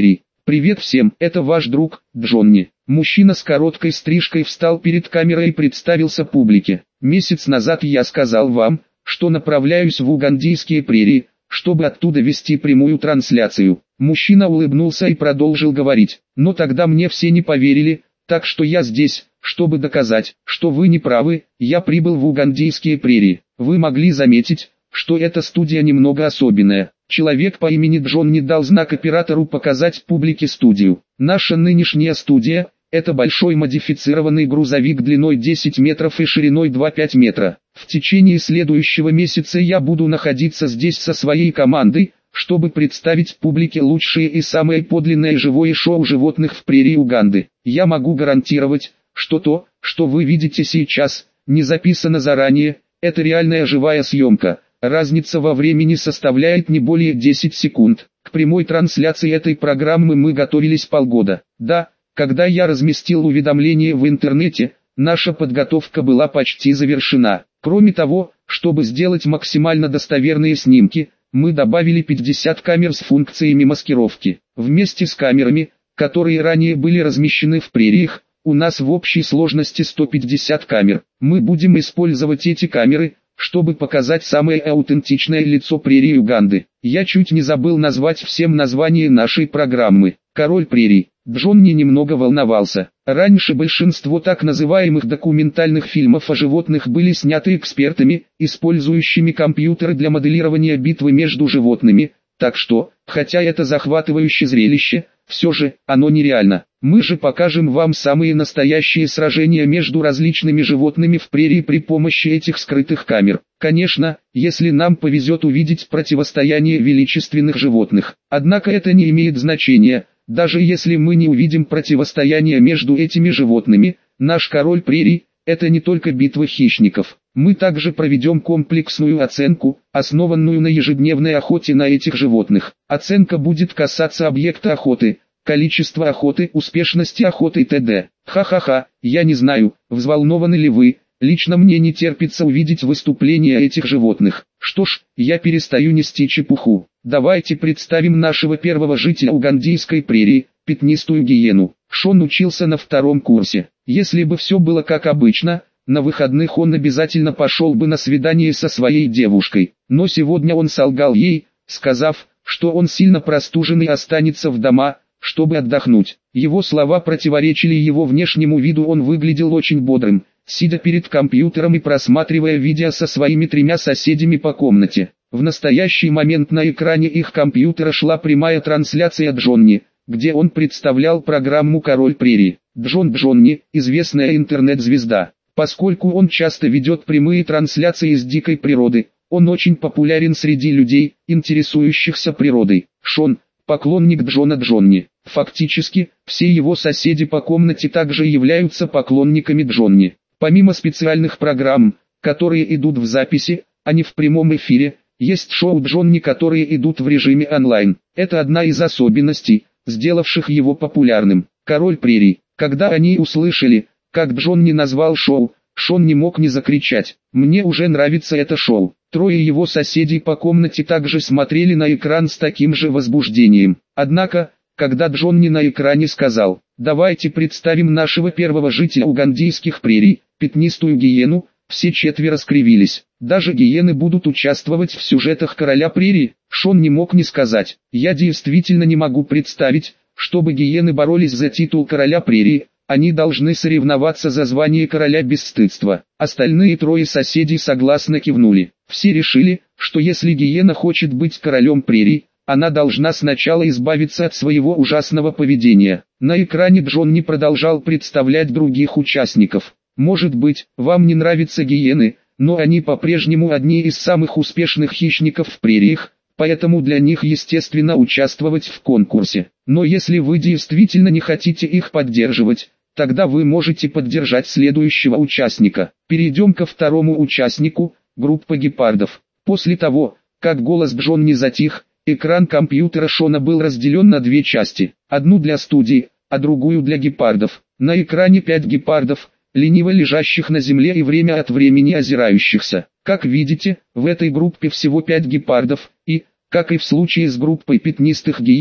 S1: «Привет всем, это ваш друг, Джонни». Мужчина с короткой стрижкой встал перед камерой и представился публике. «Месяц назад я сказал вам, что направляюсь в угандийские прерии, чтобы оттуда вести прямую трансляцию». Мужчина улыбнулся и продолжил говорить. «Но тогда мне все не поверили, так что я здесь, чтобы доказать, что вы не правы. Я прибыл в угандийские прерии. Вы могли заметить, что эта студия немного особенная. Человек по имени Джон не дал знак оператору показать публике студию. Наша нынешняя студия – это большой модифицированный грузовик длиной 10 метров и шириной 2,5 метра. В течение следующего месяца я буду находиться здесь со своей командой, чтобы представить публике лучшее и самое подлинное живое шоу животных в прерии Уганды. Я могу гарантировать, что то, что вы видите сейчас, не записано заранее, это реальная живая съемка. Разница во времени составляет не более 10 секунд. К прямой трансляции этой программы мы готовились полгода. Да, когда я разместил уведомление в интернете, наша подготовка была почти завершена. Кроме того, чтобы сделать максимально достоверные снимки, мы добавили 50 камер с функциями маскировки. Вместе с камерами, которые ранее были размещены в прериях, у нас в общей сложности 150 камер. Мы будем использовать эти камеры, чтобы показать самое аутентичное лицо прерии Уганды. Я чуть не забыл назвать всем название нашей программы. «Король прерий». Джонни немного волновался. Раньше большинство так называемых документальных фильмов о животных были сняты экспертами, использующими компьютеры для моделирования битвы между животными, так что, хотя это захватывающее зрелище, все же, оно нереально. Мы же покажем вам самые настоящие сражения между различными животными в прерии при помощи этих скрытых камер. Конечно, если нам повезет увидеть противостояние величественных животных. Однако это не имеет значения, даже если мы не увидим противостояние между этими животными. Наш король прерий – это не только битва хищников. Мы также проведем комплексную оценку, основанную на ежедневной охоте на этих животных. Оценка будет касаться объекта охоты, количества охоты, успешности охоты т.д. Ха-ха-ха, я не знаю, взволнованы ли вы, лично мне не терпится увидеть выступления этих животных. Что ж, я перестаю нести чепуху. Давайте представим нашего первого жителя угандийской прерии, пятнистую гиену. Шон учился на 2-м курсе. Если бы все было как обычно, на выходных он обязательно пошел бы на свидание со своей девушкой. Но сегодня он солгал ей, сказав, что он сильно простужен и останется в дома, чтобы отдохнуть. Его слова противоречили его внешнему виду, он выглядел очень бодрым, сидя перед компьютером и просматривая видео со своими 3 соседями по комнате. В настоящий момент на экране их компьютера шла прямая трансляция Джонни, где он представлял программу «Король прерий». Джонни – известная интернет-звезда. Поскольку он часто ведет прямые трансляции из дикой природы, он очень популярен среди людей, интересующихся природой. Шон – поклонник Джонни. Фактически, все его соседи по комнате также являются поклонниками Джонни. Помимо специальных программ, которые идут в записи, а не в прямом эфире, есть шоу Джонни, которые идут в режиме онлайн. Это одна из особенностей, сделавших его популярным. «Король прерий». Когда они услышали, как Джонни назвал шоу, Шон не мог не закричать: «Мне уже нравится это шоу». 3 его соседей по комнате также смотрели на экран с таким же возбуждением. Однако, когда Джонни на экране сказал: «Давайте представим нашего первого жителя угандийских прерий, пятнистую гиену», все 4 скривились. Даже гиены будут участвовать в сюжетах «Короля прерий»? Шон не мог не сказать: «Я действительно не могу представить, чтобы гиены боролись за титул «Короля прерий». Они должны соревноваться за звание короля бесстыдства». Остальные 3 соседей согласно кивнули. Все решили, что если гиена хочет быть королем прерий, она должна сначала избавиться от своего ужасного поведения. На экране Джонни продолжал представлять других участников. «Может быть, вам не нравятся гиены, но они по-прежнему одни из самых успешных хищников в прериях, поэтому для них естественно участвовать в конкурсе. Но если вы действительно не хотите их поддерживать, тогда вы можете поддержать следующего участника». Перейдем ко второму участнику, группа гепардов. После того, как голос Джонни затих, экран компьютера Шона был разделен на 2 части. Одну для студии, а другую для гепардов. На экране 5 гепардов, лениво лежащих на земле и время от времени озирающихся. Как видите, в этой группе всего 5 гепардов, и, как и в случае с группой пятнистых гиен,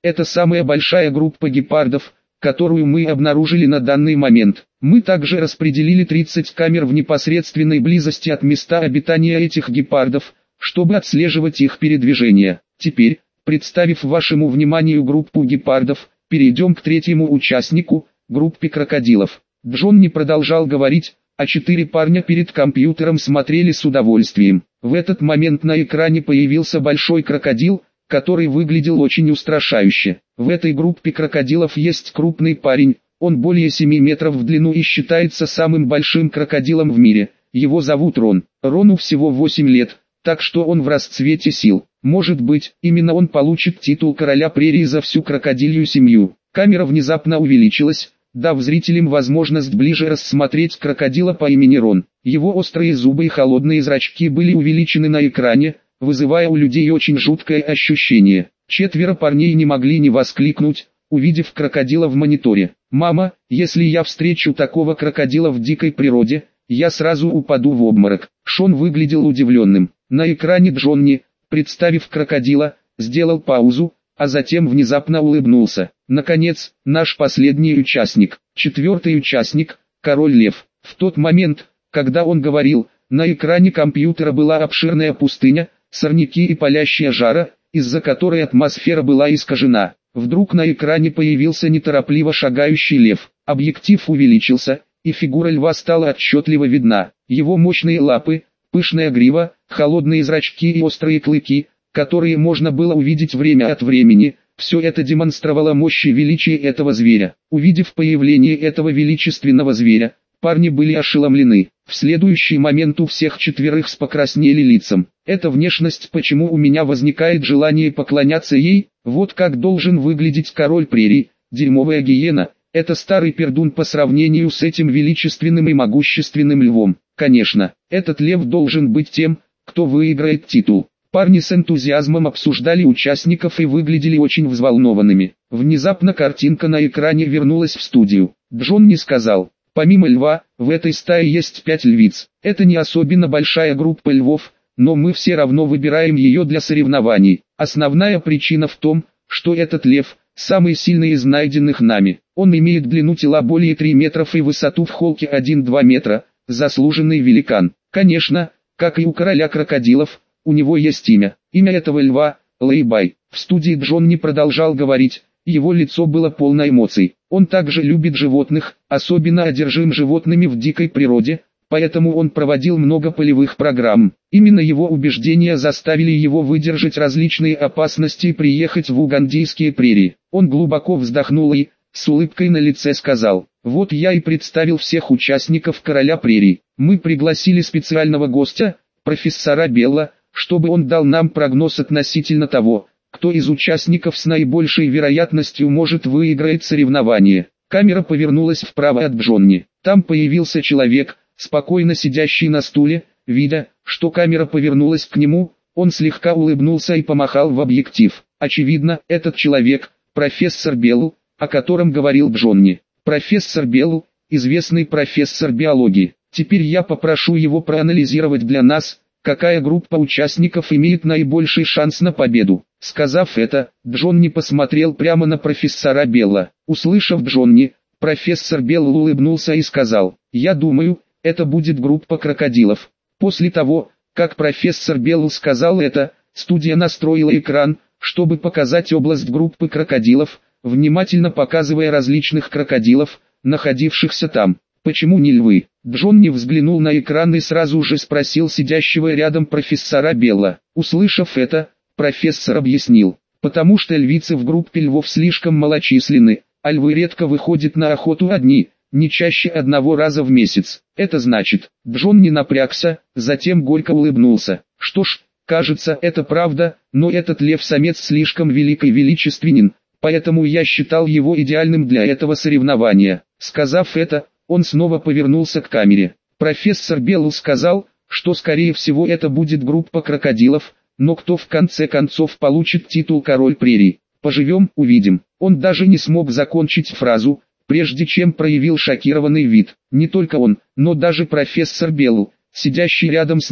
S1: Это самая большая группа гепардов, которую мы обнаружили на данный момент. Мы также распределили 30 камер в непосредственной близости от места обитания этих гепардов, чтобы отслеживать их передвижение. Теперь, представив вашему вниманию группу гепардов, перейдем к третьему участнику, группе крокодилов. Джон не продолжал говорить, а 4 парня перед компьютером смотрели с удовольствием. В этот момент на экране появился большой крокодил, который выглядел очень устрашающе. В этой группе крокодилов есть крупный парень, он более 7 метров в длину и считается самым большим крокодилом в мире. Его зовут Рон. Рону всего 8 лет, так что он в расцвете сил. Может быть, именно он получит титул короля прерий за всю крокодилью семью. Камера внезапно увеличилась, дав зрителям возможность ближе рассмотреть крокодила по имени Рон. Его острые зубы и холодные зрачки были увеличены на экране, вызывая у людей очень жуткое ощущение. 4 парней не могли не воскликнуть, увидев крокодила в мониторе. «Мама, если я встречу такого крокодила в дикой природе, я сразу упаду в обморок». Шон выглядел удивленным. На экране Джонни, представив крокодила, сделал паузу, а затем внезапно улыбнулся. Наконец, наш последний участник, 4-й участник, король лев. В тот момент, когда он говорил, на экране компьютера была обширная пустыня, сорняки и палящая жара, из-за которой атмосфера была искажена. Вдруг на экране появился неторопливо шагающий лев. Объектив увеличился, и фигура льва стала отчетливо видна. Его мощные лапы, пышная грива, холодные зрачки и острые клыки, которые можно было увидеть время от времени, все это демонстрировало мощь и величие этого зверя. Увидев появление этого величественного зверя, парни были ошеломлены. В следующий момент у всех 4 покраснели лицом. Эта внешность, почему у меня возникает желание поклоняться ей, вот как должен выглядеть король прерий, дерьмовая гиена, это старый пердун по сравнению с этим величественным и могущественным львом. Конечно, этот лев должен быть тем, кто выиграет титул. Парни с энтузиазмом обсуждали участников и выглядели очень взволнованными. Внезапно картинка на экране вернулась в студию. Джон не сказал. Помимо льва, в этой стае есть 5 львиц. Это не особенно большая группа львов, но мы все равно выбираем ее для соревнований. Основная причина в том, что этот лев – самый сильный из найденных нами. Он имеет длину тела более 3 метров и высоту в холке 1-2 метра, заслуженный великан. Конечно, как и у короля крокодилов, у него есть имя. Имя этого льва – Лэйбай. В студии Джон не продолжал говорить. Его лицо было полно эмоций. Он также любит животных, особенно одержим животными в дикой природе, поэтому он проводил много полевых программ. Именно его убеждения заставили его выдержать различные опасности и приехать в угандийские прерии. Он глубоко вздохнул и, с улыбкой на лице сказал: «Вот я и представил всех участников короля прерий. Мы пригласили специального гостя, профессора Белла, чтобы он дал нам прогноз относительно того, кто из участников с наибольшей вероятностью может выиграть соревнование». Камера повернулась вправо от Джонни. Там появился человек, спокойно сидящий на стуле. Видя, что камера повернулась к нему, он слегка улыбнулся и помахал в объектив. Очевидно, этот человек – профессор Белл, о котором говорил Джонни. Профессор Белл – известный профессор биологии. Теперь я попрошу его проанализировать для нас, какая группа участников имеет наибольший шанс на победу. Сказав это, Джонни посмотрел прямо на профессора Белла. Услышав Джонни, профессор Белл улыбнулся и сказал: «Я думаю, это будет группа крокодилов». После того, как профессор Белл сказал это, студия настроила экран, чтобы показать область группы крокодилов, внимательно показывая различных крокодилов, находившихся там. «Почему не львы?» Джонни взглянул на экран и сразу же спросил сидящего рядом профессора Белла. Услышав это, профессор объяснил: «Потому что львицы в группе львов слишком малочисленны, а львы редко выходят на охоту одни, не чаще 1 раза в месяц. Это значит...» Джонни напрягся, затем горько улыбнулся. «Что ж, кажется, это правда, но этот лев-самец слишком велик и величественен, поэтому я считал его идеальным для этого соревнования». Сказав это, он снова повернулся к камере. Профессор Белл сказал, что скорее всего это будет группа крокодилов, но кто в конце концов получит титул король прерий? Поживем, увидим. Он даже не смог закончить фразу, прежде чем проявил шокированный вид. Не только он, но даже профессор Белл, сидящий рядом с ним,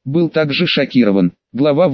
S1: был также шокирован. Глава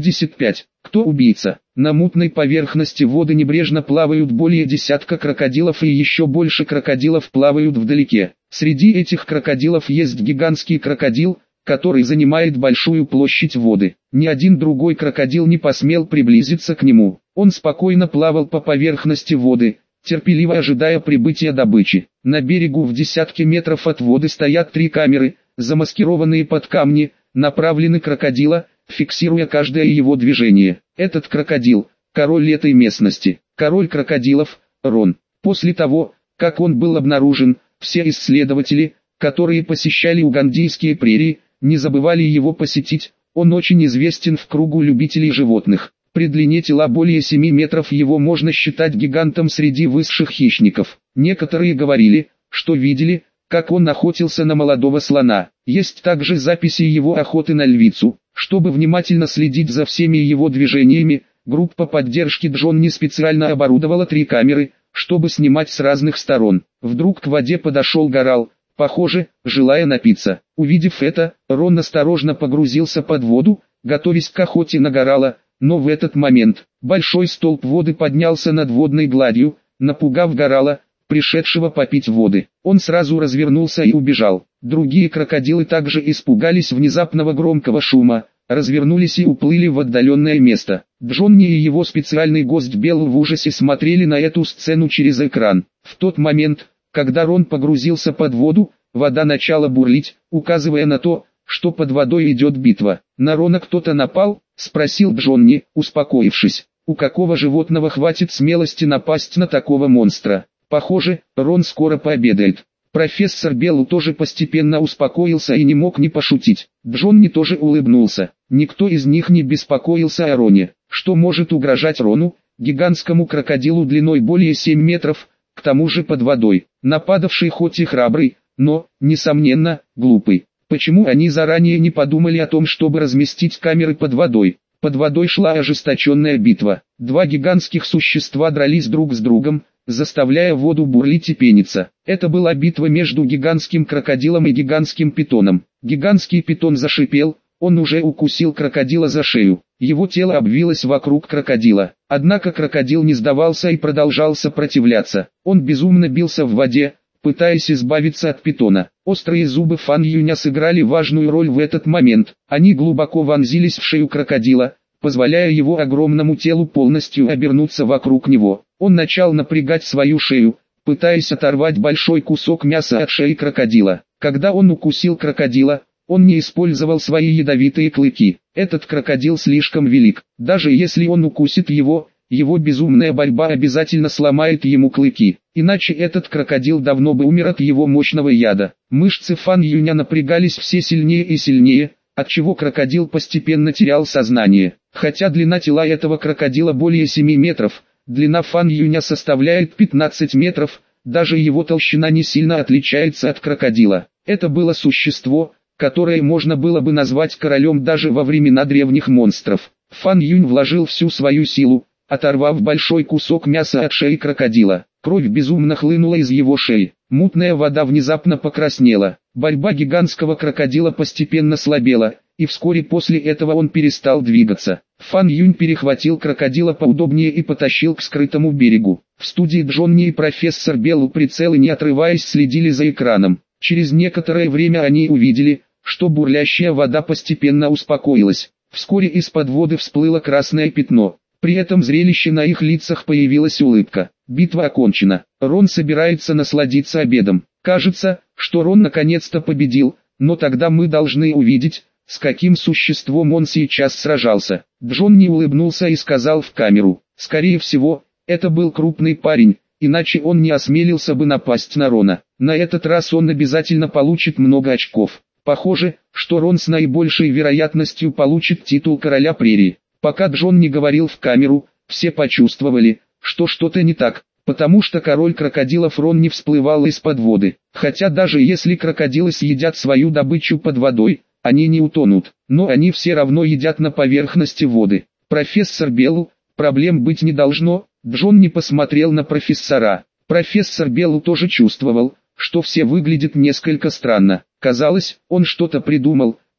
S1: 85. Кто убийца? На мутной поверхности воды небрежно плавают более десятка крокодилов, и еще больше крокодилов плавают вдалеке. Среди этих крокодилов есть гигантский крокодил, который занимает большую площадь воды. Ни один другой крокодил не посмел приблизиться к нему. Он спокойно плавал по поверхности воды, терпеливо ожидая прибытия добычи. На берегу в десятке метров от воды стоят 3 камеры, замаскированные под камни, направлены крокодила, фиксируя каждое его движение. Этот крокодил – король этой местности, король крокодилов, Рон. После того, как он был обнаружен, все исследователи, которые посещали угандийские прерии, не забывали его посетить. Он очень известен в кругу любителей животных. При длине тела более 7 метров его можно считать гигантом среди высших хищников. Некоторые говорили, что видели, как он охотился на молодого слона. Есть также записи его охоты на львицу. Чтобы внимательно следить за всеми его движениями, группа поддержки Джонни специально оборудовала 3 камеры, чтобы снимать с разных сторон. Вдруг к воде подошел горал, похоже, желая напиться. Увидев это, Рон осторожно погрузился под воду, готовясь к охоте на горала, но в этот момент большой столб воды поднялся над водной гладью, напугав горала, пришедшего попить воды. Он сразу развернулся и убежал. Другие крокодилы также испугались внезапного громкого шума, развернулись и уплыли в отдаленное место. Джонни и его специальный гость Белл в ужасе смотрели на эту сцену через экран. В тот момент, когда Рон погрузился под воду, вода начала бурлить, указывая на то, что под водой идет битва. «На Рона кто-то напал?» – спросил Джонни, успокоившись. «У какого животного хватит смелости напасть на такого монстра? Похоже, Рон скоро пообедает». Профессор Белл тоже постепенно успокоился и не мог не пошутить. Джонни тоже улыбнулся. Никто из них не беспокоился о Роне. Что может угрожать Рону, гигантскому крокодилу длиной более 7 метров, к тому же под водой? Нападавший хоть и храбрый, но, несомненно, глупый. Почему они заранее не подумали о том, чтобы разместить камеры под водой? Под водой шла ожесточенная битва. 2 гигантских существа дрались друг с другом, заставляя воду бурлить и пениться. Это была битва между гигантским крокодилом и гигантским питоном. Гигантский питон зашипел, он уже укусил крокодила за шею. Его тело обвилось вокруг крокодила. Однако крокодил не сдавался и продолжал сопротивляться. Он безумно бился в воде, пытаясь избавиться от питона. Острые зубы Фан Юня сыграли важную роль в этот момент. Они глубоко вонзились в шею крокодила, позволяя его огромному телу полностью обернуться вокруг него. Он начал напрягать свою шею, пытаясь оторвать большой кусок мяса от шеи крокодила. Когда он укусил крокодила, он не использовал свои ядовитые клыки. Этот крокодил слишком велик. Даже если он укусит его, его безумная борьба обязательно сломает ему клыки. Иначе этот крокодил давно бы умер от его мощного яда. Мышцы Фан Юня напрягались все сильнее и сильнее, отчего крокодил постепенно терял сознание. Хотя длина тела этого крокодила более 7 метров, длина Фан Юня составляет 15 метров, даже его толщина не сильно отличается от крокодила. Это было существо, которое можно было бы назвать королем даже во времена древних монстров. Фан Юнь вложил всю свою силу, оторвав большой кусок мяса от шеи крокодила. Кровь безумно хлынула из его шеи. Мутная вода внезапно покраснела. Борьба гигантского крокодила постепенно слабела, и вскоре после этого он перестал двигаться. Фан Юнь перехватил крокодила поудобнее и потащил к скрытому берегу. В студии Джонни и профессор Белл прицелы не отрываясь следили за экраном. Через некоторое время они увидели, что бурлящая вода постепенно успокоилась. Вскоре из-под воды всплыло красное пятно. При этом зрелище на их лицах появилась улыбка. Битва окончена. Рон собирается насладиться обедом. Кажется, что Рон наконец-то победил, но тогда мы должны увидеть, с каким существом он сейчас сражался. Джонни улыбнулся и сказал в камеру: «Скорее всего, это был крупный парень, иначе он не осмелился бы напасть на Рона. На этот раз он обязательно получит много очков. Похоже, что Рон с наибольшей вероятностью получит титул короля прерии». Пока Джон не говорил в камеру, все почувствовали, что что-то не так, потому что король крокодилов Рон не всплывал из-под воды. Хотя даже если крокодилы съедят свою добычу под водой, они не утонут, но они все равно едят на поверхности воды. Профессор Белл, проблем быть не должно. Джон не посмотрел на профессора. Профессор Белл тоже чувствовал, что все выглядит несколько странно. Казалось, он что-то придумал,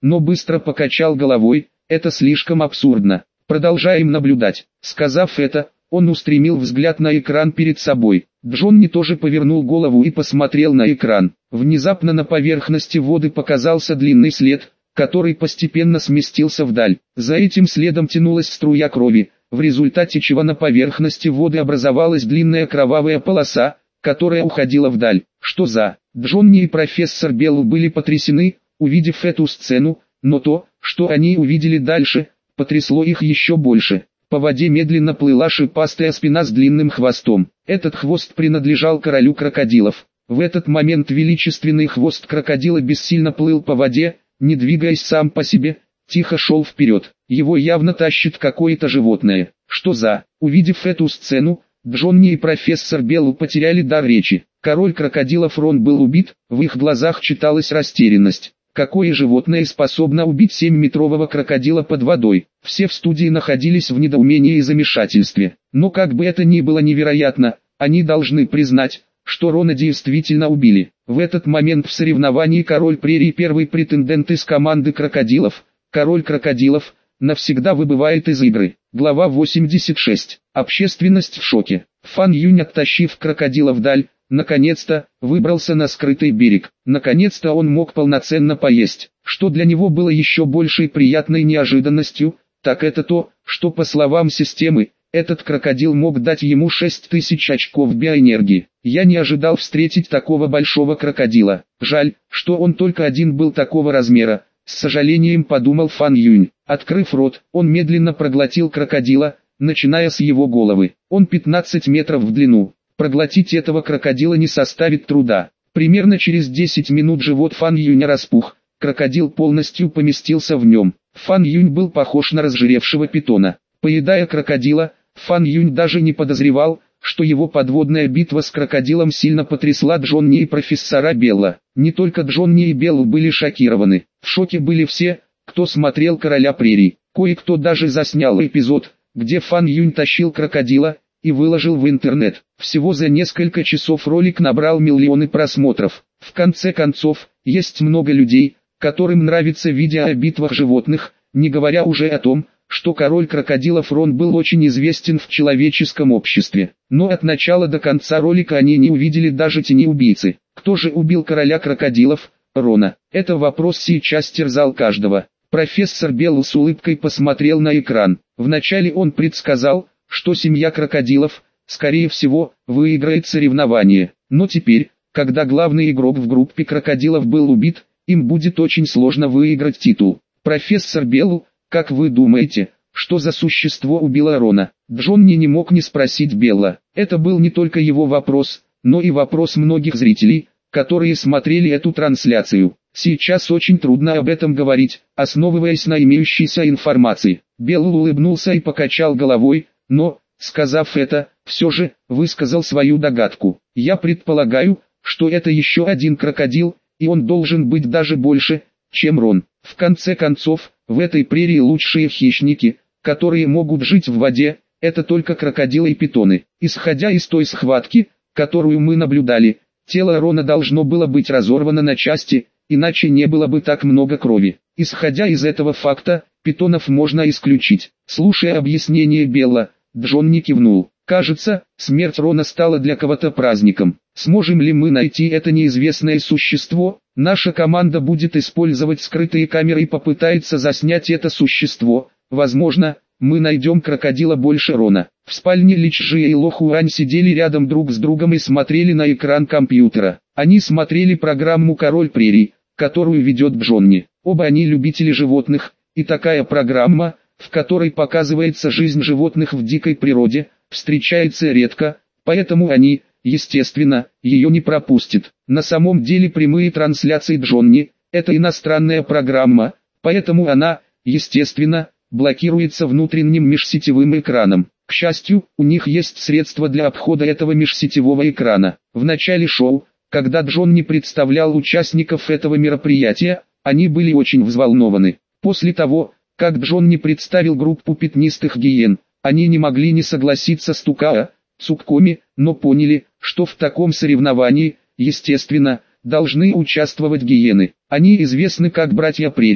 S1: но быстро покачал головой, это слишком абсурдно. Продолжаем наблюдать. Сказав это, он устремил взгляд на экран перед собой. Джонни тоже повернул голову и посмотрел на экран. Внезапно на поверхности воды показался длинный след, который постепенно сместился вдаль. За этим следом тянулась струя крови, в результате чего на поверхности воды образовалась длинная кровавая полоса, которая уходила вдаль. Что за? Джонни и профессор Белл были потрясены, увидев эту сцену, но то, что они увидели дальше, потрясло их еще больше. По воде медленно плыла шипастая спина с длинным хвостом. Этот хвост принадлежал королю крокодилов. В этот момент величественный хвост крокодила бессильно плыл по воде, не двигаясь сам по себе, тихо шел вперед. Его явно тащит какое-то животное. Что за? Увидев эту сцену, Джонни и профессор Белл потеряли дар речи. Король крокодилов Рон был убит, в их глазах читалась растерянность. Какое животное способно убить 7-метрового крокодила под водой? Все в студии находились в недоумении и замешательстве. Но как бы это ни было невероятно, они должны признать, что Рона действительно убили. В этот момент в соревновании король прерий, первый претендент из команды крокодилов, король крокодилов, навсегда выбывает из игры. Глава 86. Общественность в шоке. Фан Юнь, оттащив крокодила вдаль, наконец-то выбрался на скрытый берег. Наконец-то он мог полноценно поесть. Что для него было еще большей приятной неожиданностью, так это то, что по словам системы, этот крокодил мог дать ему 6000 очков биоэнергии. Я не ожидал встретить такого большого крокодила. Жаль, что он только один был такого размера, с сожалением подумал Фан Юнь. Открыв рот, он медленно проглотил крокодила, начиная с его головы. Он 15 метров в длину. Проглотить этого крокодила не составит труда. Примерно через 10 минут живот Фан Юня распух, крокодил полностью поместился в нем. Фан Юнь был похож на разжиревшего питона. Поедая крокодила, Фан Юнь даже не подозревал, что его подводная битва с крокодилом сильно потрясла Джонни и профессора Белла. Не только Джонни и Белл были шокированы. В шоке были все, кто смотрел «Короля прерий». Кое-кто даже заснял эпизод, где Фан Юнь тащил крокодила, и выложил в интернет. Всего за несколько часов ролик набрал миллионы просмотров. В конце концов, есть много людей, которым нравится видео о битвах животных, не говоря уже о том, что король крокодилов Рон был очень известен в человеческом обществе. Но от начала до конца ролика они не увидели даже тени убийцы. Кто же убил короля крокодилов, Рона? Это вопрос сейчас терзал каждого. Профессор Белл с улыбкой посмотрел на экран. Вначале он предсказал, что семья крокодилов, скорее всего, выиграет соревнование. Но теперь, когда главный игрок в группе крокодилов был убит, им будет очень сложно выиграть титул. Профессор Белл, как вы думаете, что за существо убило Рона? Джонни не мог не спросить Белла. Это был не только его вопрос, но и вопрос многих зрителей, которые смотрели эту трансляцию. Сейчас очень трудно об этом говорить, основываясь на имеющейся информации. Белл улыбнулся и покачал головой, но, сказав это, все же, высказал свою догадку. Я предполагаю, что это еще один крокодил, и он должен быть даже больше, чем Рон. В конце концов, в этой прерии лучшие хищники, которые могут жить в воде, это только крокодилы и питоны. Исходя из той схватки, которую мы наблюдали, тело Рона должно было быть разорвано на части, иначе не было бы так много крови. Исходя из этого факта, питонов можно исключить. Слушая объяснение Белла, Джонни кивнул. Кажется, смерть Рона стала для кого-то праздником. Сможем ли мы найти это неизвестное существо? Наша команда будет использовать скрытые камеры и попытается заснять это существо. Возможно, мы найдем крокодила больше Рона. В спальне Ли Чжи и Ло Хуань сидели рядом друг с другом и смотрели на экран компьютера. Они смотрели программу «Король прерий», которую ведет Джонни. Оба они любители животных, и такая программа, в которой показывается жизнь животных в дикой природе, встречается редко, поэтому они, естественно, ее не пропустят. На самом деле прямые трансляции Джонни – это иностранная программа, поэтому она, естественно, блокируется внутренним межсетевым экраном. К счастью, у них есть средства для обхода этого межсетевого экрана. В начале шоу, когда Джонни представлял участников этого мероприятия, они были очень взволнованы. После того, как Джонни представил группу пятнистых гиен, они не могли не согласиться с Тукао, Цуккоми, но поняли, что в таком соревновании, естественно, должны участвовать гиены. Они известны как братья прерии,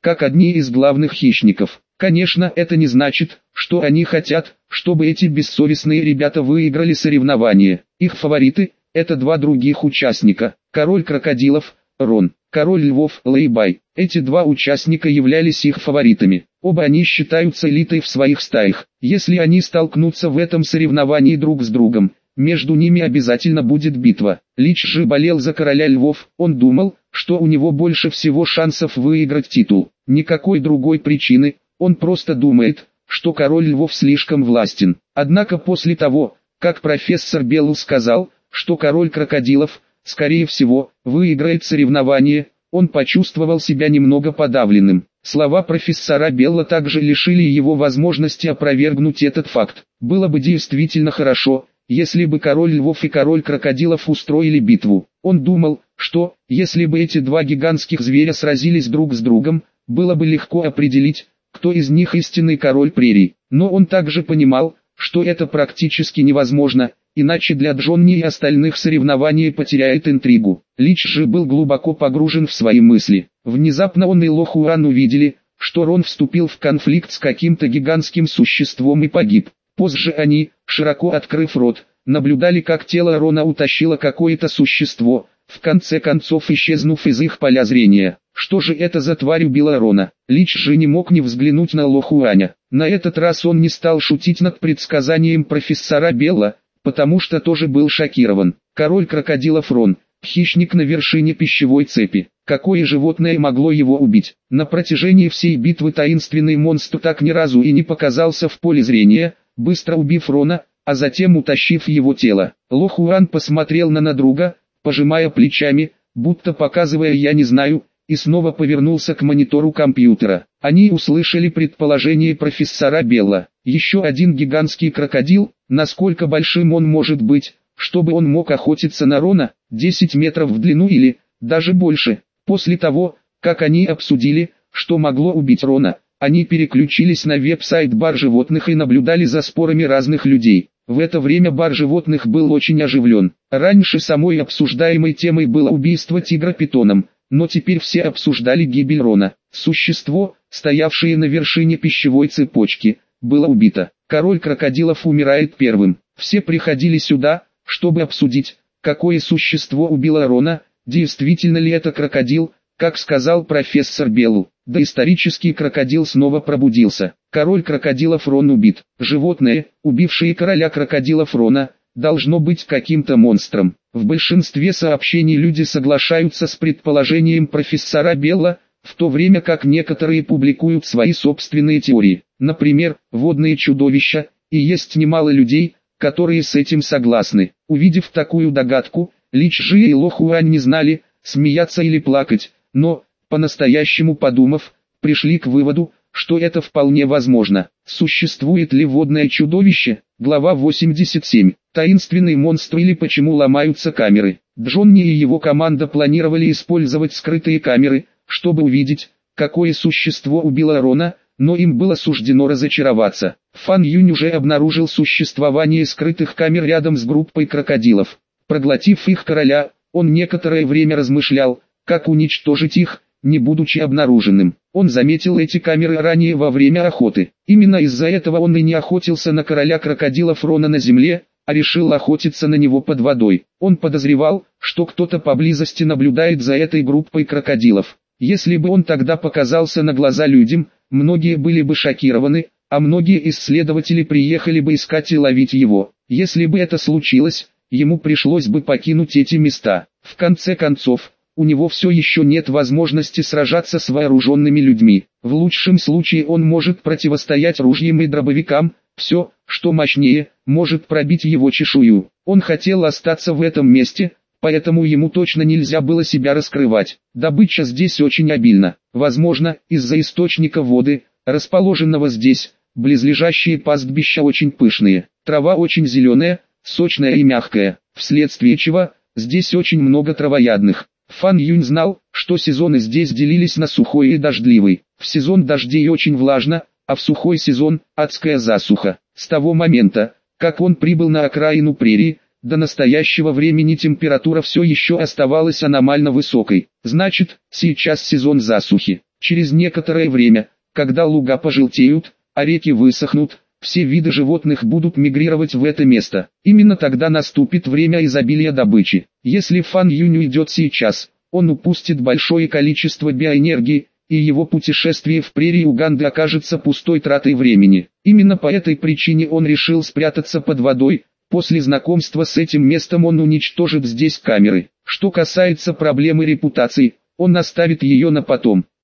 S1: как одни из главных хищников. Конечно, это не значит, что они хотят, чтобы эти бессовестные ребята выиграли соревнование. Их фавориты – это два других участника: король крокодилов – Рон, король львов – Лэйбай. Эти два участника являлись их фаворитами. Оба они считаются элитой в своих стаях. Если они столкнутся в этом соревновании друг с другом, между ними обязательно будет битва. Лич же болел за короля львов. Он думал, что у него больше всего шансов выиграть титул. Никакой другой причины. Он просто думает, что король львов слишком властен. Однако после того, как профессор Белл сказал, что король крокодилов, скорее всего, выиграет соревнование, он почувствовал себя немного подавленным. Слова профессора Белла также лишили его возможности опровергнуть этот факт. Было бы действительно хорошо, если бы король львов и король крокодилов устроили битву. Он думал, что, если бы эти два гигантских зверя сразились друг с другом, было бы легко определить, кто из них истинный король прерий. Но он также понимал, что это практически невозможно, иначе для Джонни и остальных соревнование потеряет интригу. Лич же был глубоко погружен в свои мысли. Внезапно он и Лохуан увидели, что Рон вступил в конфликт с каким-то гигантским существом и погиб. Позже они, широко открыв рот, наблюдали, как тело Рона утащило какое-то существо, в конце концов исчезнув из их поля зрения. Что же это за тварь убила Рона? Лич же не мог не взглянуть на Лохуаня. На этот раз он не стал шутить над предсказанием профессора Белла, потому что тоже был шокирован. Король крокодилов Рон, хищник на вершине пищевой цепи. Какое животное могло его убить? На протяжении всей битвы таинственный монстр так ни разу и не показался в поле зрения, быстро убив Рона, а затем утащив его тело. Лохуан посмотрел на друга, пожимая плечами, будто показывая «я не знаю», и снова повернулся к монитору компьютера. Они услышали предположение профессора Белла. Еще один гигантский крокодил, насколько большим он может быть, чтобы он мог охотиться на Рона, 10 метров в длину или даже больше. После того, как они обсудили, что могло убить Рона, они переключились на веб-сайт бар животных и наблюдали за спорами разных людей. В это время бар животных был очень оживлен. Раньше самой обсуждаемой темой было убийство тигра питоном, но теперь все обсуждали гибель Рона. Существо, стоявшее на вершине пищевой цепочки, было убито. Король крокодилов умирает первым. Все приходили сюда, чтобы обсудить, какое существо убило Рона, действительно ли это крокодил, как сказал профессор Белл. Доисторический крокодил снова пробудился. Король крокодилов Рон убит. Животное, убившее короля крокодилов Рона, должно быть каким-то монстром. В большинстве сообщений люди соглашаются с предположением профессора Белла, в то время как некоторые публикуют свои собственные теории. Например, водные чудовища, и есть немало людей, которые с этим согласны. Увидев такую догадку, Лич Жи и Лохуань не знали, смеяться или плакать, но, по-настоящему подумав, пришли к выводу, что это вполне возможно. Существует ли водное чудовище? Глава 87. Таинственный монстр или почему ломаются камеры. Джонни и его команда планировали использовать скрытые камеры, чтобы увидеть, какое существо убило Рона, но им было суждено разочароваться. Фан Юнь уже обнаружил существование скрытых камер рядом с группой крокодилов. Проглотив их короля, он некоторое время размышлял, как уничтожить их, не будучи обнаруженным. Он заметил эти камеры ранее во время охоты. Именно из-за этого он и не охотился на короля крокодилов Рона на земле, а решил охотиться на него под водой. Он подозревал, что кто-то поблизости наблюдает за этой группой крокодилов. Если бы он тогда показался на глаза людям, многие были бы шокированы, а многие исследователи приехали бы искать и ловить его. Если бы это случилось, ему пришлось бы покинуть эти места. В конце концов, у него все еще нет возможности сражаться с вооруженными людьми. В лучшем случае он может противостоять ружьям и дробовикам, все, что мощнее, может пробить его чешую. Он хотел остаться в этом месте, поэтому ему точно нельзя было себя раскрывать. Добыча здесь очень обильна. Возможно, из-за источника воды, расположенного здесь, близлежащие пастбища очень пышные. Трава очень зеленая, сочная и мягкая, вследствие чего здесь очень много травоядных. Фан Юнь знал, что сезоны здесь делились на сухой и дождливый. В сезон дождей очень влажно, а в сухой сезон – адская засуха. С того момента, как он прибыл на окраину прерии, до настоящего времени температура все еще оставалась аномально высокой. Значит, сейчас сезон засухи. Через некоторое время, когда луга пожелтеют, а реки высохнут, все виды животных будут мигрировать в это место. Именно тогда наступит время изобилия добычи. Если Фан Юнь уйдет сейчас, он упустит большое количество биоэнергии, и его путешествие в прерии Уганды окажется пустой тратой времени. Именно по этой причине он решил спрятаться под водой. После знакомства с этим местом он уничтожит здесь камеры. Что касается проблемы репутации, он оставит ее на потом.